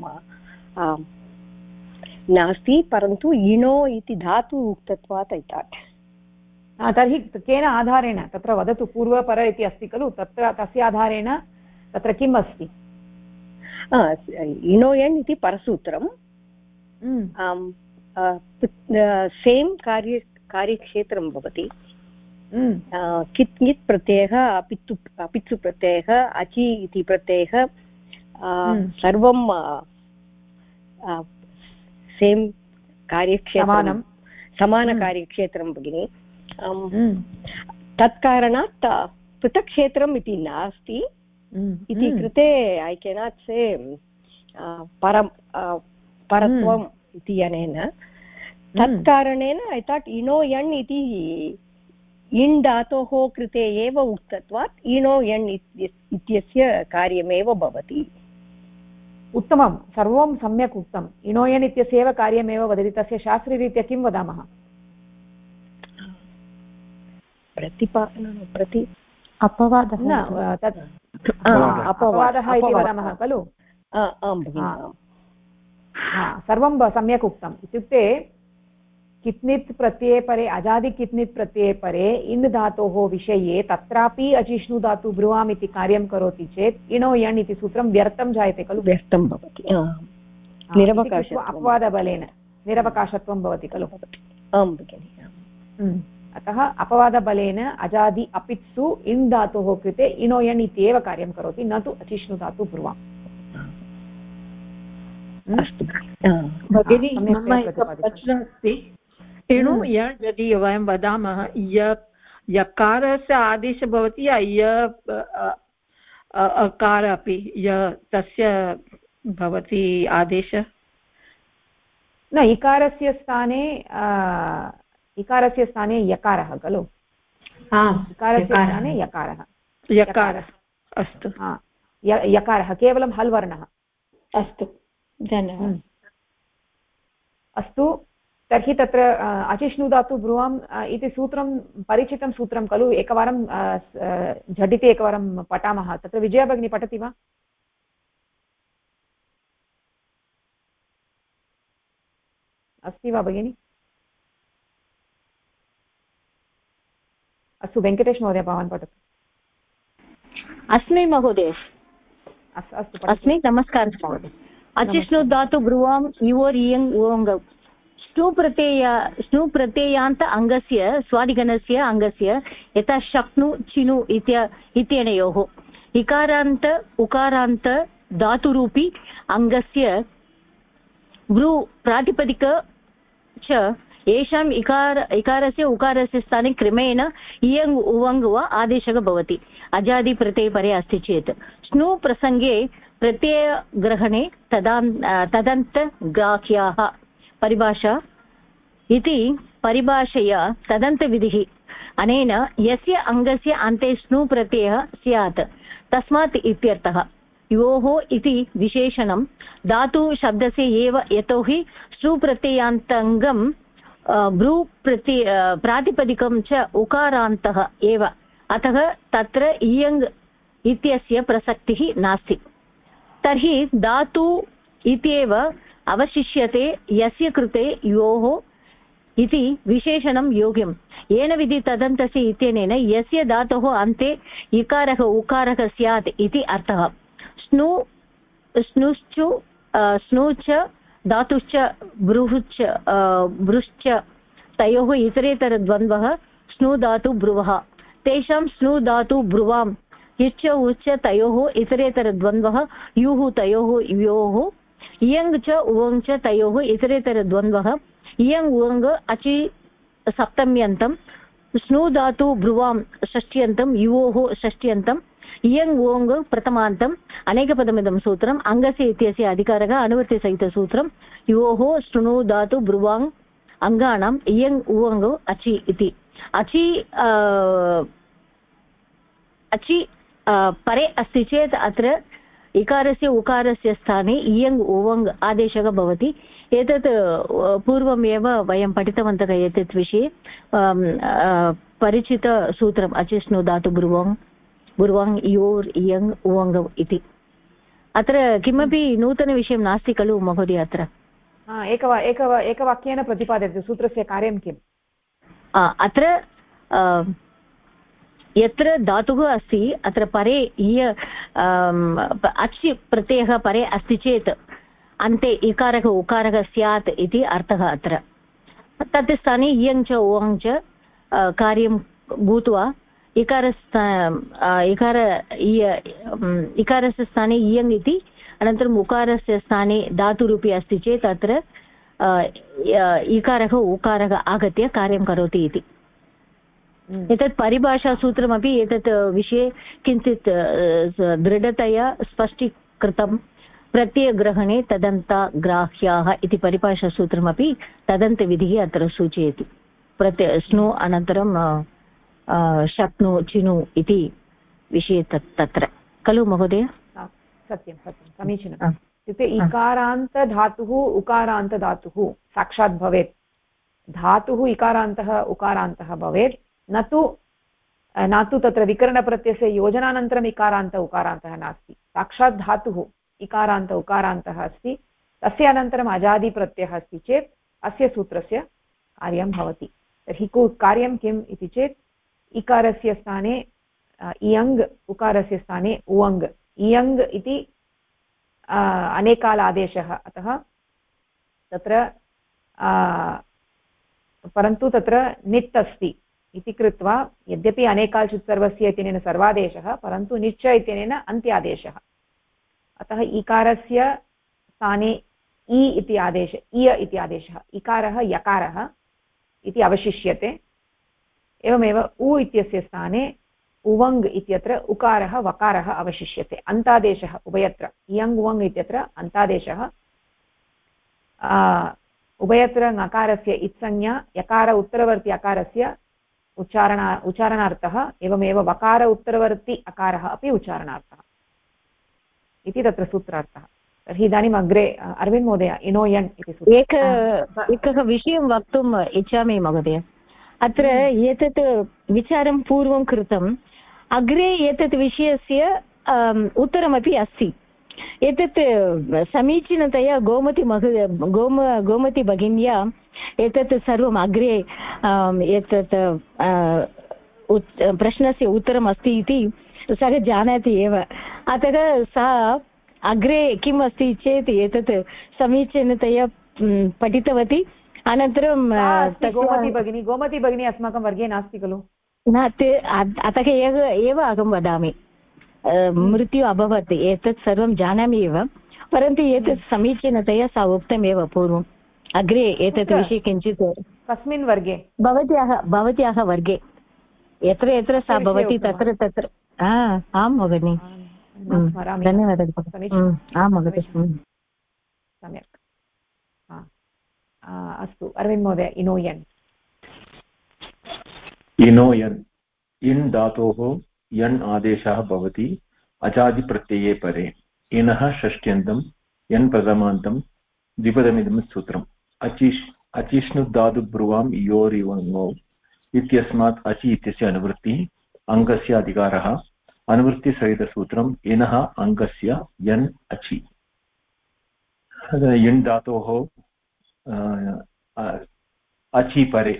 नास्ति, परन्तु इणो इति धातु उक्तत्वात् ऐ थाट्। तर्हि केन आधारेण तत्र वदतु? पूर्वपर इति अस्ति खलु, तत्र तस्य आधारेण तत्र किम् अस्ति? इनोयन् इति परसूत्रं सेम् कार्यक्षेत्रं भवति कित् ङित् प्रत्ययः अपित्सु प्रत्ययः अचि इति प्रत्ययः सर्वं सेम् कार्यक्षेत्रं समानकार्यक्षेत्रं भगिनि तत्कारणात् पृथक् क्षेत्रम् इति नास्ति इति कृते ऐ केनाट् से परत्वम् इति अनेन तत्कारणेन ऐ थाट् इनो यण् इति इण् धातोः कृते एव उक्तत्वात् इनो यण् इत्यस्य कार्यमेव भवति उत्तमं सर्वं सम्यक् उक्तम् इनोयन् इत्यस्य एव कार्यमेव वदति तस्य शास्त्रीरीत्या किं वदामः अपवादः अपवादः इति वदामः खलु सर्वं सम्यक् उक्तम् इत्युक्ते कित्नित् प्रत्यये परे अजादि कित्नित् प्रत्यये परे इन् धातोः विषये तत्रापि अचिष्णु धातु ब्रुवाम् इति कार्यं करोति चेत् इणो यण् इति सूत्रं व्यर्थं जायते खलु व्यर्थं भवति अपवादबलेन निरवकाशत्वं भवति खलु आम् भगिनि अतः अपवादबलेन अजादि अपित्सु इन् धातोः कृते इणो यण् इत्येव कार्यं करोति न तु अचिष्णु धातु ब्रुवाम् अस्तु भगिनी मम एकः प्रश्नः अस्ति इणु यण् यदि वयं वदामः यकारस्य आदेशः भवति या अकार अपि तस्य भवति आदेशः न इकारस्य स्थाने यकारः खलु इकारस्य स्थाने यकारः अस्तु यकारः केवलं हल् वर्णः अस्तु धन्यवादः अस्तु तर्हि तत्र अचिष्णु धातु ब्रुवाम् इति सूत्रं परिचितं सूत्रं खलु एकवारं झटिति एकवारं पठामः तत्र विजया भगिनी पठति वा अस्ति वा भगिनि अस्तु वेङ्कटेश महोदय भवान् पठतु अस्मि महोदय अस्तु अस्मि नमस्कारः महोदय अचिष्णु धातु ब्रुवाम् इवोर् इयङ् उवङ् स्नु प्रत्ययान्त अङ्गस्य स्वादिगणस्य अङ्गस्य यथा शक्नु चिनु इत्यनयोः इकारान्त उकारान्त धातुरूपी अङ्गस्य ब्रू प्रातिपदिक च येषाम् इकारस्य उकारस्य स्थाने क्रमेण इयङ् उवङ् वा आदेशः भवति अजादिप्रत्ययपरे अस्ति चेत् स्नु प्रसङ्गे प्रत्ययग्रहणे तदन्तग्राह्याः परिभाषा इति परिभाषया तदन्तविधिः अनेन यस्य अङ्गस्य अन्ते स्नु प्रत्ययः स्यात् तस्मात् इत्यर्थः योः इति विशेषणं धातुशब्दस्य एव यतोहि स्नु प्रत्ययान्तङ्गं ब्रू प्रातिपदिकं च उकारान्तः एव अतः तत्र इयङ् इत्यस्य प्रसक्तिः नास्ति तर्हि धातु इत्येव अवशिष्यते यस्य कृते योः इति विशेषणं योग्यं येन विधि तदन्तस्य इत्यनेन यस्य धातोः अन्ते इकारः उकारः स्यात् इति अर्थः स्नुश्च धातुश्च ब्रुश्च तयोः इतरेतरद्वन्द्वः स्नु धातु ब्रुवः तेषां स्नु धातु ब्रुवाम् इच्च उच्च तयोः इतरेतरद्वन्द्वः युः तयोः योः इयङ् च उवङ् च तयोः इतरेतरद्वन्द्वः इयङ् उवङ् अचि सप्तम्यन्तं स्नु धातु ब्रुवां षष्ट्यन्तं युवोः षष्ट्यन्तम् इयङ् उवङ् प्रथमान्तम् अनेकपदमिदं सूत्रम् अङ्गस्य इत्यस्य अधिकारः अनुवृत्तिसहितसूत्रं युवोः शृणु धातु ब्रुवाङ् अङ्गानाम् इयङ् उवङ् अचि इति अचि परे अस्ति चेत् अत्र इकारस्य उकारस्य स्थाने इयङ् उवङ् आदेशः भवति एतत् पूर्वमेव वयं पठितवन्तः एतत् विषये परिचितसूत्रम् अचिष्णु धातु ब्रुवाङ् योर् इयङ् उवङ् इति अत्र किमपि नूतनविषयं नास्ति खलु महोदय अत्र एकवाक्येन प्रतिपादयतु सूत्रस्य कार्यं किम् अत्र यत्र धातुः अस्ति अत्र परे अच् प्रत्ययः परे अस्ति चेत् अन्ते इकारः उकारः स्यात् इति अर्थः अत्र तत् स्थाने इयङ् च ओङ् च कार्यं भूत्वा इकारस्य स्थाने इयङ् इति अनन्तरम् उकारस्य स्थाने धातुरूपी अस्ति चेत् अत्र इकारः उकारः आगत्य कार्यं करोति इति एतत् परिभाषासूत्रमपि एतत् विषये किञ्चित् दृढतया स्पष्टीकृतं प्रत्ययग्रहणे तदन्तग्राह्याः इति परिभाषासूत्रमपि तदन्तविधिः अत्र सूचयति स्नु अनन्तरं शक्नु चिनु इति विषये तत्र खलु महोदय सत्यं सत्यं समीचीनम् इत्युक्ते इकारान्तधातुः उकारान्तधातुः साक्षात् भवेत् धातुः इकारान्तः उकारान्तः भवेत् न तु तत्र विकरणप्रत्ययस्य योजनानन्तरम् इकारान्त उकारान्तः नास्ति साक्षात् धातुः इकारान्त उकारान्तः अस्ति तस्य अनन्तरम् अजादिप्रत्ययः अस्ति चेत् अस्य सूत्रस्य कार्यं भवति तर्हि कार्यं किम् इति चेत् इकारस्य स्थाने इयङ् उकारस्य स्थाने उवङ् इयङ् इति अनेकालादेशः अतः तत्र परन्तु तत्र नित् अस्ति इति कृत्वा यद्यपि अनेकाल् सर्वस्य इत्यनेन सर्वादेशः परन्तु निच्च इत्यनेन अन्त्यादेशः अतः इकारस्य स्थाने इ इति आदेश इय इति आदेशः इकारः यकारः इति अवशिष्यते एवमेव उ इत्यस्य स्थाने उवङ् इत्यत्र उकारः वकारः अवशिष्यते अन्तादेशः उभयत्र इयङ् उवङ् इत्यत्र अन्तादेशः उभयत्र ङकारस्य इत्संज्ञा यकार उत्तरवर्ति अकारस्य उच्चारणार्थः एवमेव वकार उत्तरवर्ति अकारः अपि उच्चारणार्थः इति तत्र सूत्रार्थः तर्हि इदानीम् अग्रे अरविन्द महोदय इनोयन् इति एकः विषयं वक्तुम् इच्छामि महोदय अत्र एतत् विचारं पूर्वं कृतम् अग्रे एतत् विषयस्य उत्तरमपि अस्ति एतत् समीचीनतया गोमती भगिन्या एतत् सर्वम् अग्रे एतत् प्रश्नस्य उत्तरम् अस्ति इति सः जानाति एव अतः सा अग्रे किम् अस्ति चेत् एतत् समीचीनतया पठितवती अनन्तरं गोमती भगिनी अस्माकं वर्गे नास्ति खलु न अतः एव अहं वदामि मृत्यु अभवत् एतत् सर्वं जानामि एव परन्तु एतत् समीचीनतया सा उक्तमेव पूर्वम् अग्रे एतत् विषये किञ्चित् कस्मिन् वर्गे भवत्याः वर्गे यत्र यत्र सा भवति तत्र तत्र आं भगिनि धन्यवादः आं महोदय सम्यक् अस्तु अरविन्द महोदय इनोयन् इन् धातोः यन् आदेशः भवति अजादिप्रत्यये परे इनः षष्ट्यन्तं यन् प्रथमान्तं द्विपदमिदं सूत्रम् अचिष्णुधातुब्रुवां योरिवङौ इत्यस्मात् अचि इत्यस्य अनुवृत्तिः अङ्गस्य अधिकारः अनुवृत्तिसहितसूत्रम् इनः अङ्गस्य यन् अचि इन् धातोः अचि परे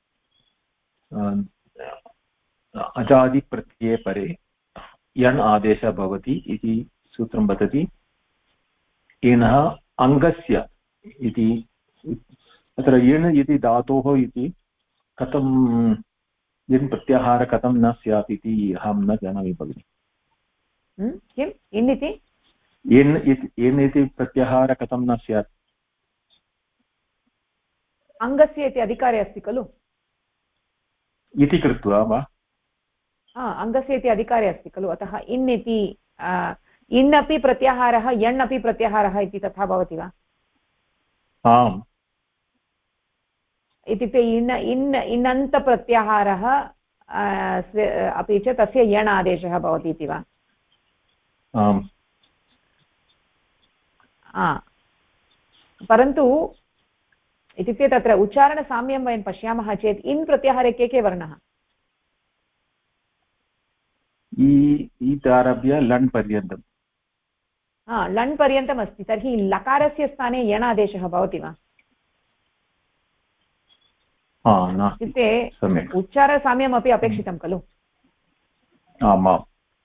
अजादिप्रत्यये परे यन् आदेशः भवति इति सूत्रं वदति इनः अङ्गस्य इति अत्र इन् इति धातोः इति कथं इन् प्रत्याहारः कथं न स्यात् इति अहं न जानामि भगिनि किम् इन् इति इन् इति प्रत्याहारः कथं न स्यात् अङ्गस्य इति अधिकारे अस्ति खलु इति कृत्वा वा अङ्गस्य इति अधिकारे अस्ति खलु अतः इन् इति इन् अपि प्रत्याहारः यण् अपि प्रत्याहारः इति तथा भवति वा आम् इत्युक्ते इन्नन्तप्रत्याहारः अपि च तस्य यण् आदेशः भवति इति वा परन्तु इत्युक्ते तत्र उच्चारणसाम्यं वयं पश्यामः चेत् इन् प्रत्याहारे के वर्णाः ईदारभ्य लण् पर्यन्तं लण् पर्यन्तम् अस्ति तर्हि लकारस्य स्थाने यण् आदेशः भवति वा इत्युक्ते उच्चारसाम्यमपि अपेक्षितं खलु आमाम्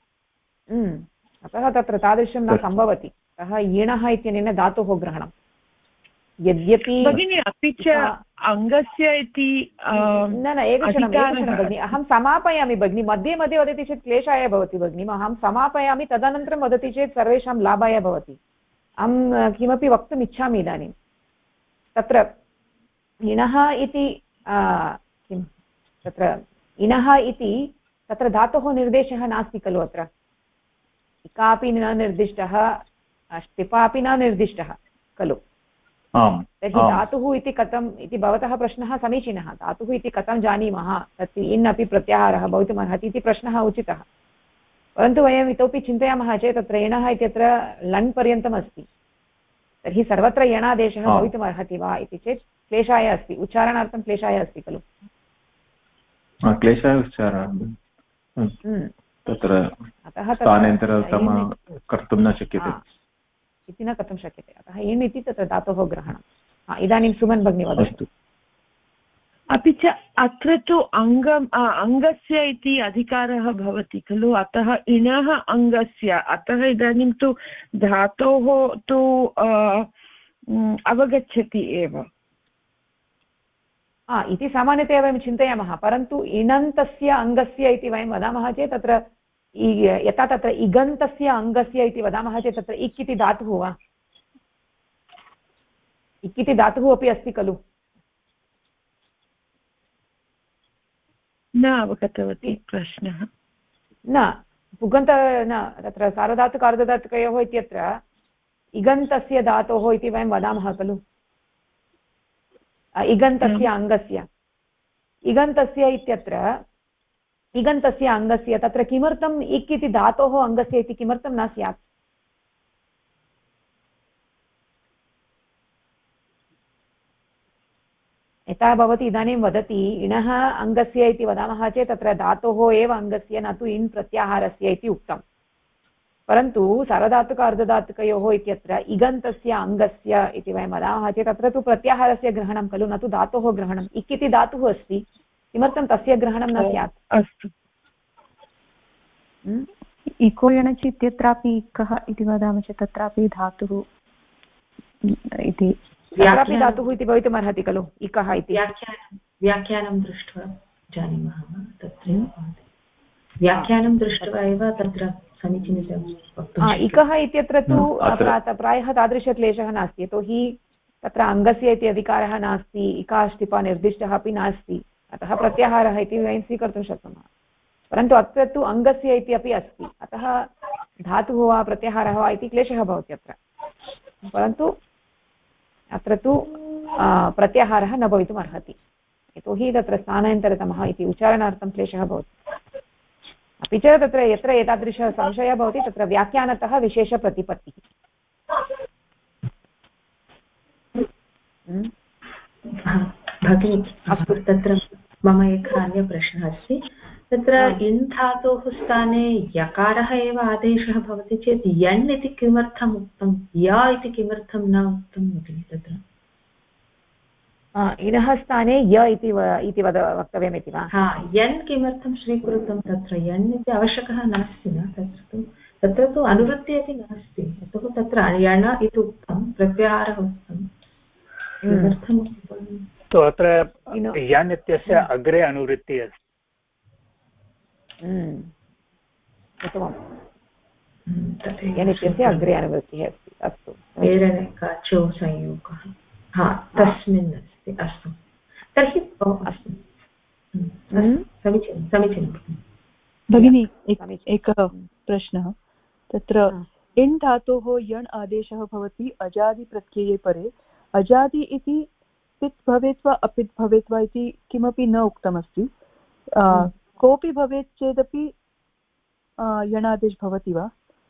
अतः तत्र तादृशं न सम्भवति। अतः इणः इत्यनेन धातोः ग्रहणं यद्यपि भगिनी अपि च अङ्गस्य इति न एकक्षणं भगिनि अहं समापयामि भगिनि मध्ये मध्ये वदति चेत् क्लेशाय भवति भगिनि अहं समापयामि तदनन्तरं वदति चेत् सर्वेषां लाभाय भवति। अहं किमपि वक्तुम् इच्छामि इदानीं तत्र इणः इति किं तत्र इणः इति तत्र धातोः निर्देशः नास्ति खलु अत्र इकापि न निर्दिष्टः ष्टिपा अपि न निर्दिष्टः खलु। तर्हि धातुः इति कथम् इति भवतः प्रश्नः समीचीनः। धातुः इति कथं जानीमः तत् इन् अपि प्रत्याहारः भवितुमर्हति इति प्रश्नः उचितः। परन्तु वयम् इतोपि चिन्तयामः चेत् तत्र एणः इत्यत्र लण् पर्यन्तम् अस्ति तर्हि सर्वत्र एणादेशः भवितुमर्हति वा इति चेत् क्लेशाय अस्ति उच्चारणार्थं क्लेशाय अस्ति खलु। क्लेशाय उच्चारणं तत्र स्थानान्तरं कर्तुं न शक्यते इति न कर्तुं शक्यते। अतः इण् इति तत्र धातोः ग्रहणम्। इदानीं सुमन् भगिनी वदतु। अपि च अत्र तु अङ्गस्य इति अधिकारः भवति खलु अतः इणः अङ्गस्य अतः इदानीं तु धातोः तु अवगच्छति एव इति सामान्यतया वयं चिन्तयामः। परन्तु इणन्तस्य अङ्गस्य इति वयं वदामः चेत् तत्र यथा तत्र इगन्तस्य अङ्गस्य इति वदामः चेत् तत्र इक् इति धातुः वा इक् इति धातुः अपि अस्ति खलु। न अवगतवती प्रश्नः। न पुगन्त न तत्र सार्वधातुक अर्धधातुकयोः इत्यत्र इगन्तस्य धातोः इति वयं वदामः खलु इगन्तस्य अङ्गस्य इगन्तस्य इत्यत्र इगन्तस्य अङ्गस्य तत्र किमर्थम् इक् इति धातोः अङ्गस्य इति किमर्थं न स्यात्। यथा भवती इदानीं वदति इणः अङ्गस्य इति वदामः चेत् तत्र धातोः एव अङ्गस्य न तु इन् प्रत्याहारस्य इति उक्तं। परन्तु सार्वधातुक अर्धधातुकयोः इत्यत्र इगन्तस्य अङ्गस्य इति वयं वदामः चेत् तत्र तु प्रत्याहारस्य ग्रहणं खलु न तु धातोः ग्रहणम्। इक् इति धातुः अस्ति किमर्थं तस्य ग्रहणं न स्यात्। अस्तु इको यणचि इत्यत्रापि इकः इति वदामः चेत् तत्रापि धातुः इति तत्रापि धातुः इति भवितुमर्हति खलु इकः इति व्याख्यानं दृष्ट्वा जानीमः तत्र व्याख्यानं दृष्ट्वा एव तत्र समीचीनतया इकः इत्यत्र तु प्रायः तादृशक्लेशः नास्ति यतोहि तत्र अङ्गस्य इति अधिकारः नास्ति इकाष्टिपा निर्दिष्टः अपि नास्ति अतः प्रत्याहारः इति वयं स्वीकर्तुं शक्नुमः। परन्तु अत्र तु अङ्गस्य इति अपि अस्ति अतः धातुः वा प्रत्याहारः वा इति क्लेशः भवति अत्र। परन्तु अत्र तु प्रत्याहारः न भवितुम् अर्हति यतोहि तत्र स्थानान्तरतमः इति उच्चारणार्थं क्लेशः भवति। अपि च तत्र यत्र एतादृशः संशयः भवति तत्र व्याख्यानतः विशेषप्रतिपत्तिः। भगिनी अस्तु तत्र मम एकः अन्यः प्रश्नः अस्ति तत्र इन् धातोः स्थाने यकारः एव आदेशः भवति चेत् यण् इति किमर्थम् उक्तं य इति किमर्थं न उक्तं भगिनि तत्र इणः स्थाने य इति वक्तव्यमिति वा यण् किमर्थं स्वीकृतं तत्र यण् इति आवश्यकः नास्ति न तत्र तु अनुवृत्तिः अपि नास्ति यतोः तत्र यण इति उक्तं प्रत्याहारः उक्तं किमर्थम् तो अत्र यन् इत्यस्य अग्रे अनुवृत्तिः अस्ति। यन् इत्यस्य अग्रे अनुवृत्तिः अस्ति। अस्तु प्रेरणकाचो संयोगः तस्मिन् अस्ति। अस्तु तर्हि अस्तु समीचीनं भगिनी एकः प्रश्नः तत्र इण् धातोः यण् आदेशः भवति अजादिप्रत्यये परे अजादि इति पित् भवेत् वा अपित् भवेत् वा इति किमपि न उक्तमस्ति कोऽपि भवेत् चेदपि यणादेश भवति वा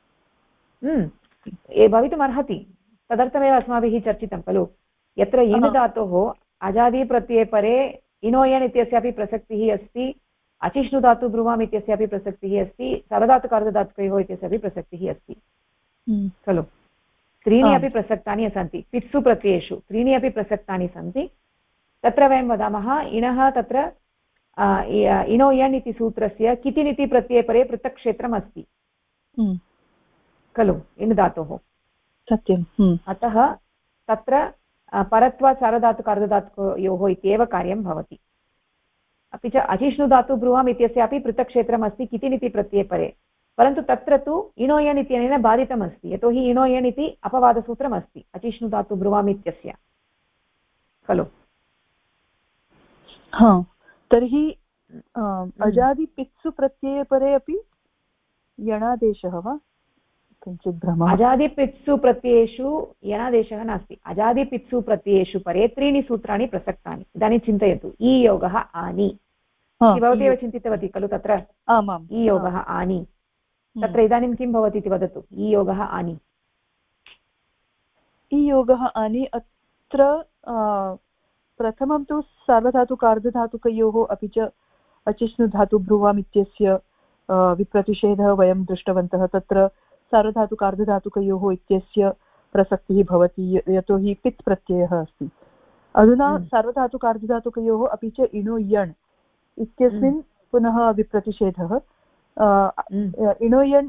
भवितुमर्हति तदर्थमेव अस्माभिः चर्चितं खलु यत्र इण् धातोः अजादिप्रत्यये परे इनोयन् इत्यस्यापि प्रसक्तिः अस्ति अचिष्णु धातु ब्रुवाम् इत्यस्यापि प्रसक्तिः अस्ति सार्वधातुकार्धधातुकयोः इत्यस्यापि प्रसक्तिः अस्ति खलु त्रीणि अपि प्रसक्तानि सन्ति पित्सु प्रत्ययेषु त्रीणि अपि प्रसक्तानि सन्ति तत्र वयं वदामः इणः तत्र इणो यण् इति सूत्रस्य कितिनिति प्रत्ययपरे पृथक् क्षेत्रम् अस्ति खलु इण् धातोः सत्यम् अतः तत्र परत्वात् सार्वधातुक अर्धधातुकयोः इत्येव कार्यं भवति अपि च अचिष्णुधातु ब्रुवाम् इत्यस्यापि पृथक् क्षेत्रम् अस्ति कितिनिति प्रत्ययपरे परन्तु तत्र तु इणो यण् इत्यनेन बाधितमस्ति यतोहि इणो यण् इति अपवादसूत्रम् अस्ति अचिष्णुधातु ब्रुवाम् इत्यस्य खलु तर्हि अजादिपित्सु प्रत्ययपरे अपि यणादेशः वा किञ्चित् भ्रमः अजादिपित्सु प्रत्ययेषु यणादेशः नास्ति अजादिपित्सु प्रत्ययेषु परे त्रीणि सूत्राणि प्रसक्तानि इदानीं चिन्तयतु इ योगः आनि भवती एव चिन्तितवती खलु तत्र आमाम् इ योगः आनि तत्र इदानीं किं भवति इति वदतु इ योगः आनि इ योगः आनि अत्र प्रथमं तु सार्वधातुकार्धधातुकयोः अपि च अचिष्णुधातु ब्रुवाम् इत्यस्य विप्रतिषेधः वयं दृष्टवन्तः तत्र सार्वधातुकार्धधातुकयोः इत्यस्य प्रसक्तिः भवति यतोहि पित् प्रत्ययः अस्ति अधुना सार्वधातुकार्धधातुकयोः अपि च इणो यण् इत्यस्मिन् पुनः विप्रतिषेधः इणो यण्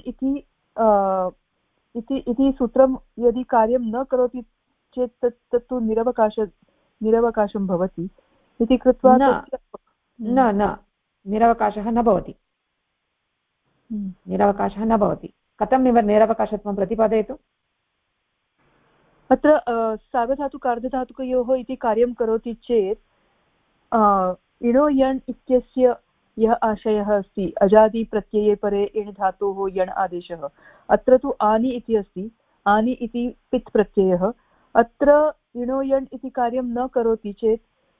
इति सूत्रं यदि कार्यं न करोति चेत् तत्तु निरवकाशं भवति इति कृत्वा न निरवकाशः न भवति निरवकाशः न भवति कथं निरवकाशत्वं प्रतिपादयतु अत्र सार्वधातुकार्धधातुकयोः इति कार्यं करोति चेत् इणो यण् इत्यस्य यः आशयः अस्ति अजादि प्रत्यये परे इण् धातोः यण् आदेशः अत्र तु आनि इति अस्ति आनि इति पित् प्रत्ययः अत्र इणो यण् इति कार्यं न करोति चेत्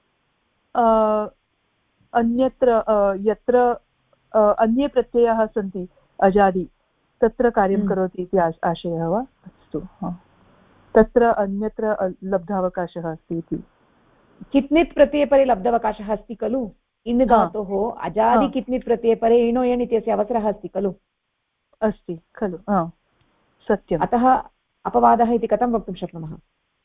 अन्यत्र यत्र अन्ये प्रत्ययाः सन्ति अजादि तत्र कार्यं करोति इति आशयः वा अस्तु तत्र अन्यत्र लब्धावकाशः अस्ति इति कित्नित् प्रत्ययपरे लब्धावकाशः अस्ति खलु इन् धातोः अजादि कित्नित् प्रत्ययपरे इणो यण् इत्यस्य अवसरः अस्ति खलु अस्ति खलु सत्यम् अतः अपवादः इति कथं वक्तुं शक्नुमः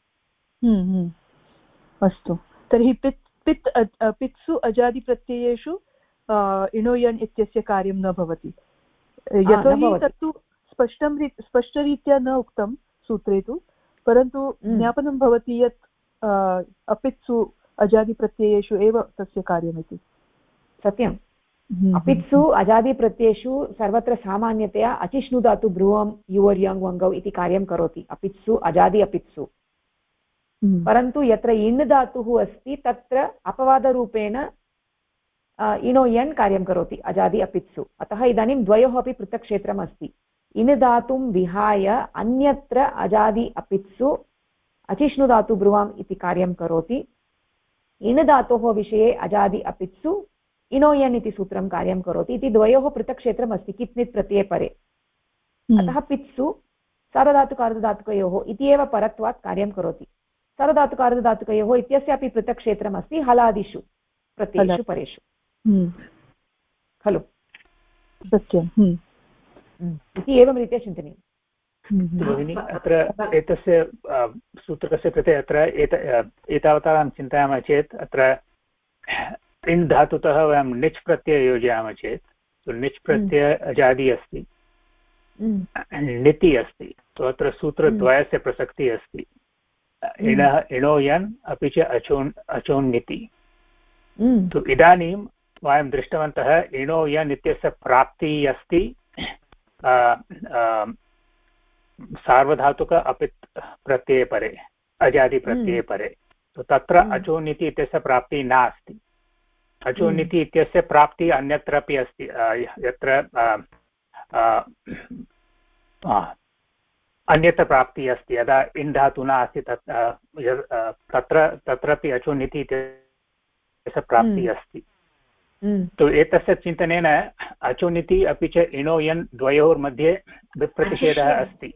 अस्तु तर्हि पित्सु अजादिप्रत्ययेषु इणो यण् इत्यस्य कार्यं न भवति यतोहि तत्तु स्पष्टरीत्या न उक्तं सूत्रे तु परन्तु ज्ञापनं भवति यत् अपित्सु अजादिप्रत्ययेषु एव तस्य कार्यमिति सत्यम् अपित्सु अजादिप्रत्ययेषु सर्वत्र सामान्यतया अचिष्णुधातु ब्रुवं युवर् यङ् वङ्गौ इति कार्यं करोति अपित्सु अजादि अपित्सु परन्तु यत्र इण् धातुः अस्ति तत्र अपवादरूपेण इणो यण् कार्यं करोति अजादि अपित्सु अतः इदानीं द्वयोः अपि पृथक् क्षेत्रम् अस्ति इण् धातुं विहाय अन्यत्र अजादि अपित्सु अचिष्णुधातु ब्रुवाम् इति कार्यं करोति इण् धातोः विषये अजादि अपित्सु इणो यण् इति सूत्रं कार्यं करोति इति द्वयोः पृथक् क्षेत्रम् अस्ति कित्नित् प्रत्यये परे अतः पित्सु सार्वधातुकार्धधातुकयोः इति एव परत्वात् कार्यं करोति सार्वधातुकार्धधातुकयोः इत्यस्यापि पृथक् क्षेत्रम् अस्ति हलादिषु प्रत्ययेषु परेषु खलु सत्यम् इति एवं रीत्या चिन्तनीयम् भगिनी अत्र एतस्य सूत्रस्य कृते अत्र एतावता चिन्तयामः चेत् अत्र इण् धातुतः वयं निच् प्रत्यय योजयामः चेत् निच् प्रत्यय अजादि अस्ति णिति अस्ति तो अत्र सूत्रद्वयस्य प्रसक्तिः अस्ति इणो यन् अपि च अचोन्निति तु इदानीं वयं दृष्टवन्तः इणो यन् इत्यस्य प्राप्तिः अस्ति सार्वधातुक अपित् प्रत्यये परे अजादि प्रत्यये परे तो तत्र अचोन्निति इत्यस्य प्राप्तिः नास्ति अचोन्निति इत्यस्य प्राप्तिः अन्यत्रापि अस्ति यत्र अन्यत्र प्राप्तिः अस्ति यदा इण् धातुना अस्ति तत्रापि अचोन्निति इत्यस्य प्राप्तिः अस्ति तो एतस्य चिन्तनेन अचोन्निति अपि च इणो यन् द्वयोर्मध्ये विप्रतिषेधः अस्ति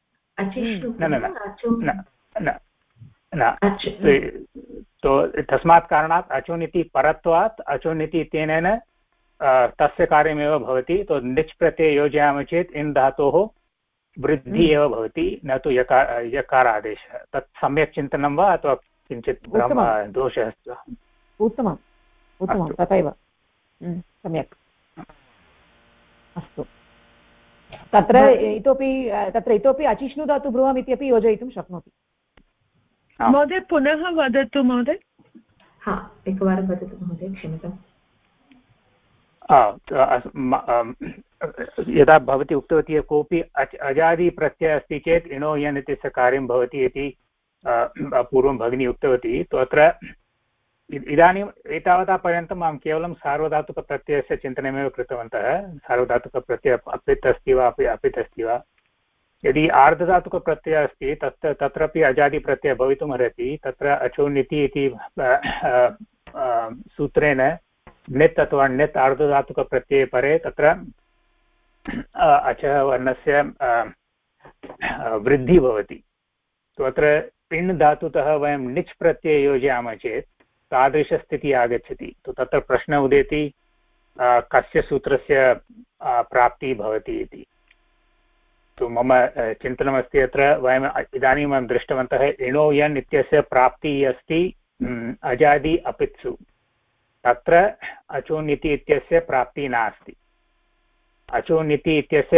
तो तस्मात् कारणात् अचोन्निति परत्वात् अचोन्निति इत्यनेन तस्य कार्यमेव भवति तो निच् प्रत्यये योजयामः चेत् इण् धातोः वृद्धिः एव भवति न तु यकारादेशः तत् सम्यक् चिन्तनं वा अथवा किञ्चित् दोषः अस्ति वा उत्तमम् उत्तमं तथैव सम्यक् अस्तु तत्र इतोपि अचिष्णु धातु ब्रुवाम् इत्यपि योजयितुं शक्नोति महोदय पुनः वदतु महोदय एकवारं वदतु महोदय क्षम्यताम् यदा भवती उक्तवती कोऽपि अजादिप्रत्ययः अस्ति चेत् इणो यन् इत्यस्य कार्यं भवति इति पूर्वं भगिनी उक्तवती तो अत्र इदानीम् एतावता पर्यन्तम् अहं केवलं सार्वधातुकप्रत्ययस्य चिन्तनमेव कृतवन्तः सार्वधातुकप्रत्ययः अपित् अस्ति वा अपित् अस्ति वा यदि आर्धधातुकप्रत्ययः अस्ति तत्रापि अजादिप्रत्ययः भवितुमर्हति तत्र अचोनिति इति सूत्रेण णित् अथवा णित् आर्धधातुकप्रत्यये परे तत्र अचः वर्णस्य वृद्धिः भवति तो अत्र इण् धातुतः वयं णिच् प्रत्यये योजयामः चेत् तादृशस्थितिः आगच्छति तो तत्र प्रश्नः उदेति कस्य सूत्रस्य प्राप्तिः भवति इति तो मम चिन्तनमस्ति अत्र वयम् इदानीं वयं दृष्टवन्तः इणो यन् इत्यस्य प्राप्तिः अस्ति अजादि अपित्सु तत्र अचोनिति इत्यस्य प्राप्तिः नास्ति अचोनिति इत्यस्य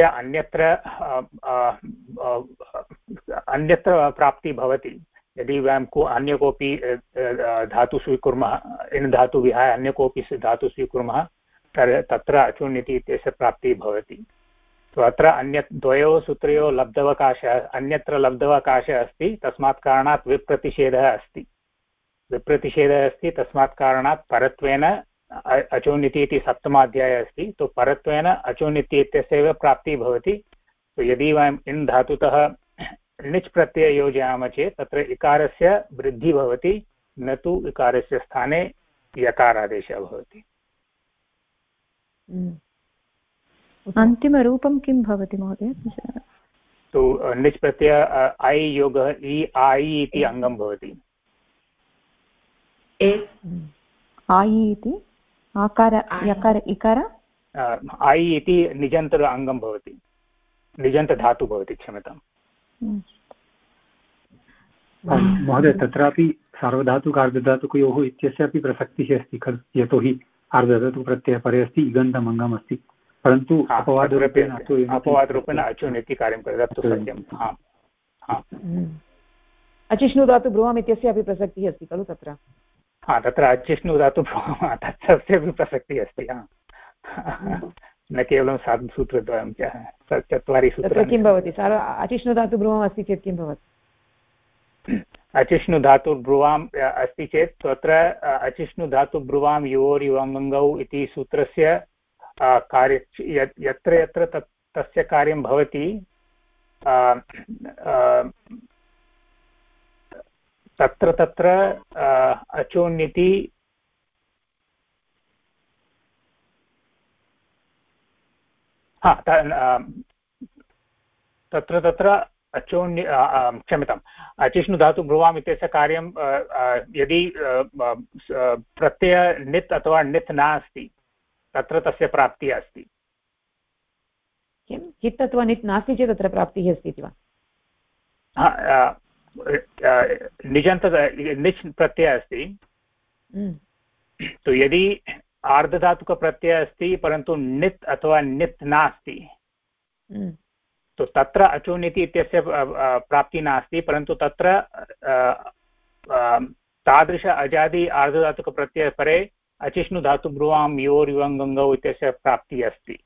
अन्यत्र प्राप्तिः भवति यदि वयं अन्य कोऽपि धातु स्वीकुर्मः इण् धातु विहाय अन्य कोऽपि धातु स्वीकुर्मः तत्र अचोनिति इत्यस्य प्राप्तिः भवति तो अत्र अन्यत् द्वयोः सूत्रयोः लब्धवकाशः अन्यत्र लब्धवकाशः अस्ति तस्मात् कारणात् विप्रतिषेधः अस्ति तस्मात् कारणात् परत्वेन अचोनिति इति सप्तमाध्यायः अस्ति तो परत्वेन अचोनिति इत्यस्यैव प्राप्तिः भवति तो यदि वयम् इण् धातुतः णिच् प्रत्यय योजयामः चेत् तत्र इकारस्य वृद्धिः भवति न तु इकारस्य स्थाने यकारादेशः भवति अन्तिमरूपं किं भवति महोदय तो णिच् प्रत्यय ऐ योगः इ आयि इति अङ्गं भवति आयि इति आकार यकार इकार ऐ इति निजन्तर अङ्गं भवति निजन्तधातु भवति क्षम्यताम् महोदय तत्रापि सार्वधातुक अर्धधातुकयोः इत्यस्यापि प्रसक्तिः अस्ति खलु यतोहि अर्धधातुकप्रत्ययः परे अस्ति इगन्तम् अङ्गम् अस्ति परन्तु अपवादरूपेण अचोनिति कार्यं करोति सत्यं अचिष्णु धातु ब्रुवाम् इत्यस्य अपि प्रसक्तिः अस्ति खलु तत्र तत्र अचिष्णु धातु तस्यापि प्रसक्तिः अस्ति न केवलं साधुसूत्रद्वयं च चत्वारि सूत्राणि किं भवति अचिष्णु धातु ब्रुवाम् अस्ति चेत् किं भवति अचिष्णु धातु ब्रुवाम् अस्ति चेत् तत्र अचिष्णु धातु ब्रुवां योर्युवङ्गौ इति सूत्रस्य कार्य यत्र यत्र तस्य कार्यं भवति तत्र तत्र अचोनिति तत्र तत्र अचोन्य क्षम्यताम् अचिष्णु धातु ब्रुवाम् इत्यस्य कार्यं यदि प्रत्यय णित् अथवा णित् नास्ति तत्र तस्य प्राप्तिः अस्ति किं हित् अथवा णित् नास्ति चेत् तत्र प्राप्तिः अस्ति इति वा निजन्त णिच् प्रत्ययः अस्ति तो यदि आर्धधातुकप्रत्ययः अस्ति परन्तु णित् अथवा णित् नास्ति तो तत्र अचोनिति इत्यस्य प्राप्तिः नास्ति परन्तु तत्र तादृश अजादि आर्धधातुकप्रत्ययः परे अचिष्णु धातु ब्रुवां योर्युवङ्गौ इत्यस्य प्राप्तिः अस्ति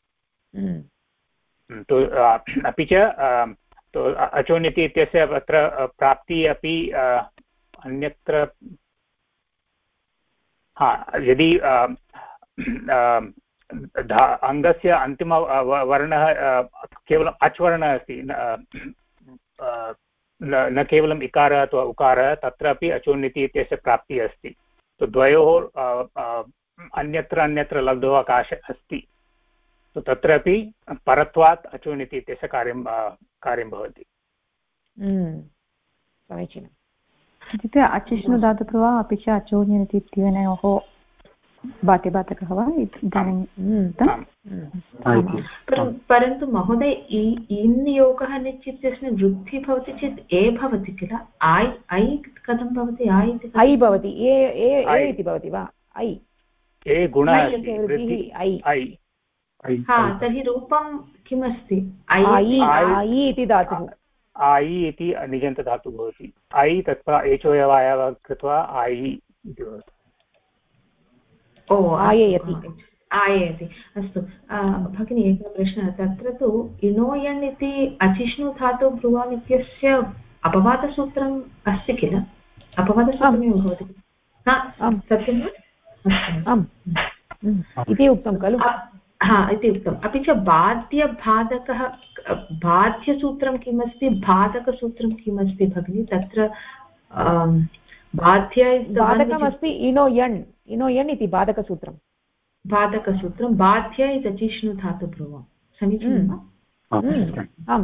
तो अपि च तो अचोनिति इत्यस्य अत्र प्राप्तिः अपि अन्यत्र यदि अङ्गस्य अन्तिम वर्णः केवलम् अच् वर्णः अस्ति न केवलम् इकारः अथवा उकारः तत्रापि अचोनिति इत्यस्य प्राप्तिः अस्ति तो द्वयोः अन्यत्र लब्धवकाशः अस्ति तो तत्रापि परत्वात् अचोनिति इत्यस्य कार्यं भवति समीचीनम् इत्युक्ते अचिष्णु धातुप्रवा अपि च अचोनिति इत्यनयोः बाध्यबाधकः वा परन्तु महोदय इन् योगः णिच् इत्यस्मिन् वृद्धिः भवति चेत् ए भवति किल ऐ कथं भवति ऐ भवति ए इति भवति वा ऐ ए गुणः तर्हि रूपं किमस्ति ऐ इति धातुः ऐ इति निजन्तधातुः भवति ऐ तत्र एचोयवायव कृत्वा ऐ इति भवति आययति अस्तु भगिनी एकः प्रश्नः तत्र तु इनोयन् इति अचिष्णु धातु ब्रुवाम् इत्यस्य अपवादसूत्रम् अस्ति किल अपवादसूत्रमेव भवति सत्यं वा इति उक्तं खलु इति उक्तम् अपि च बाध्यबाधकः बाध्यसूत्रं किमस्ति बाधकसूत्रं किमस्ति भगिनी तत्र बाधकमस्ति इनोयन् इति बाधकसूत्रं बाध्य इति अचिष्णु धातु ब्रुवम् समीचीनं वा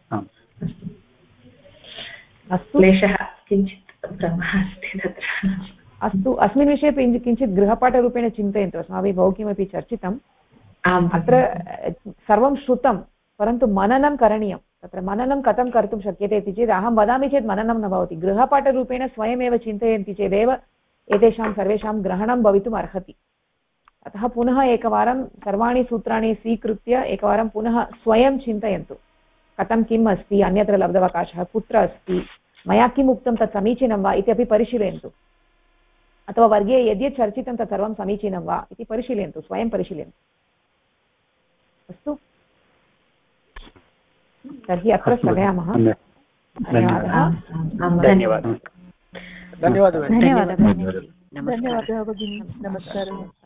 अस्तु क्लेशः किञ्चित् भ्रमः अस्ति तत्र अस्तु अस्मिन् विषये किञ्चित् गृहपाठरूपेण चिन्तयन्तु अस्माभिः बहु किमपि चर्चितम् अत्र सर्वं श्रुतं परन्तु मननं करणीयं तत्र मननं कथं कर्तुं शक्यते इति चेत् अहं वदामि चेत् मननं न भवति गृहपाठरूपेण स्वयमेव चिन्तयन्ति चेदेव एतेषां सर्वेषां ग्रहणं भवितुम् अर्हति अतः पुनः एकवारं सर्वाणि सूत्राणि स्वीकृत्य एकवारं पुनः स्वयं चिन्तयन्तु कथं किम् अस्ति अन्यत्र लब्धावकाशः कुत्र अस्ति मया किम् उक्तं तत् समीचीनं वा इत्यपि परिशीलयन्तु अथवा वर्गे यद्यत् चर्चितं तत् सर्वं समीचीनं वा इति परिशीलयन्तु स्वयं परिशीलयन्तु अस्तु तर्हि अत्र स्थगयामः धन्यवादः धन्यवादः भगिनी नमस्कारः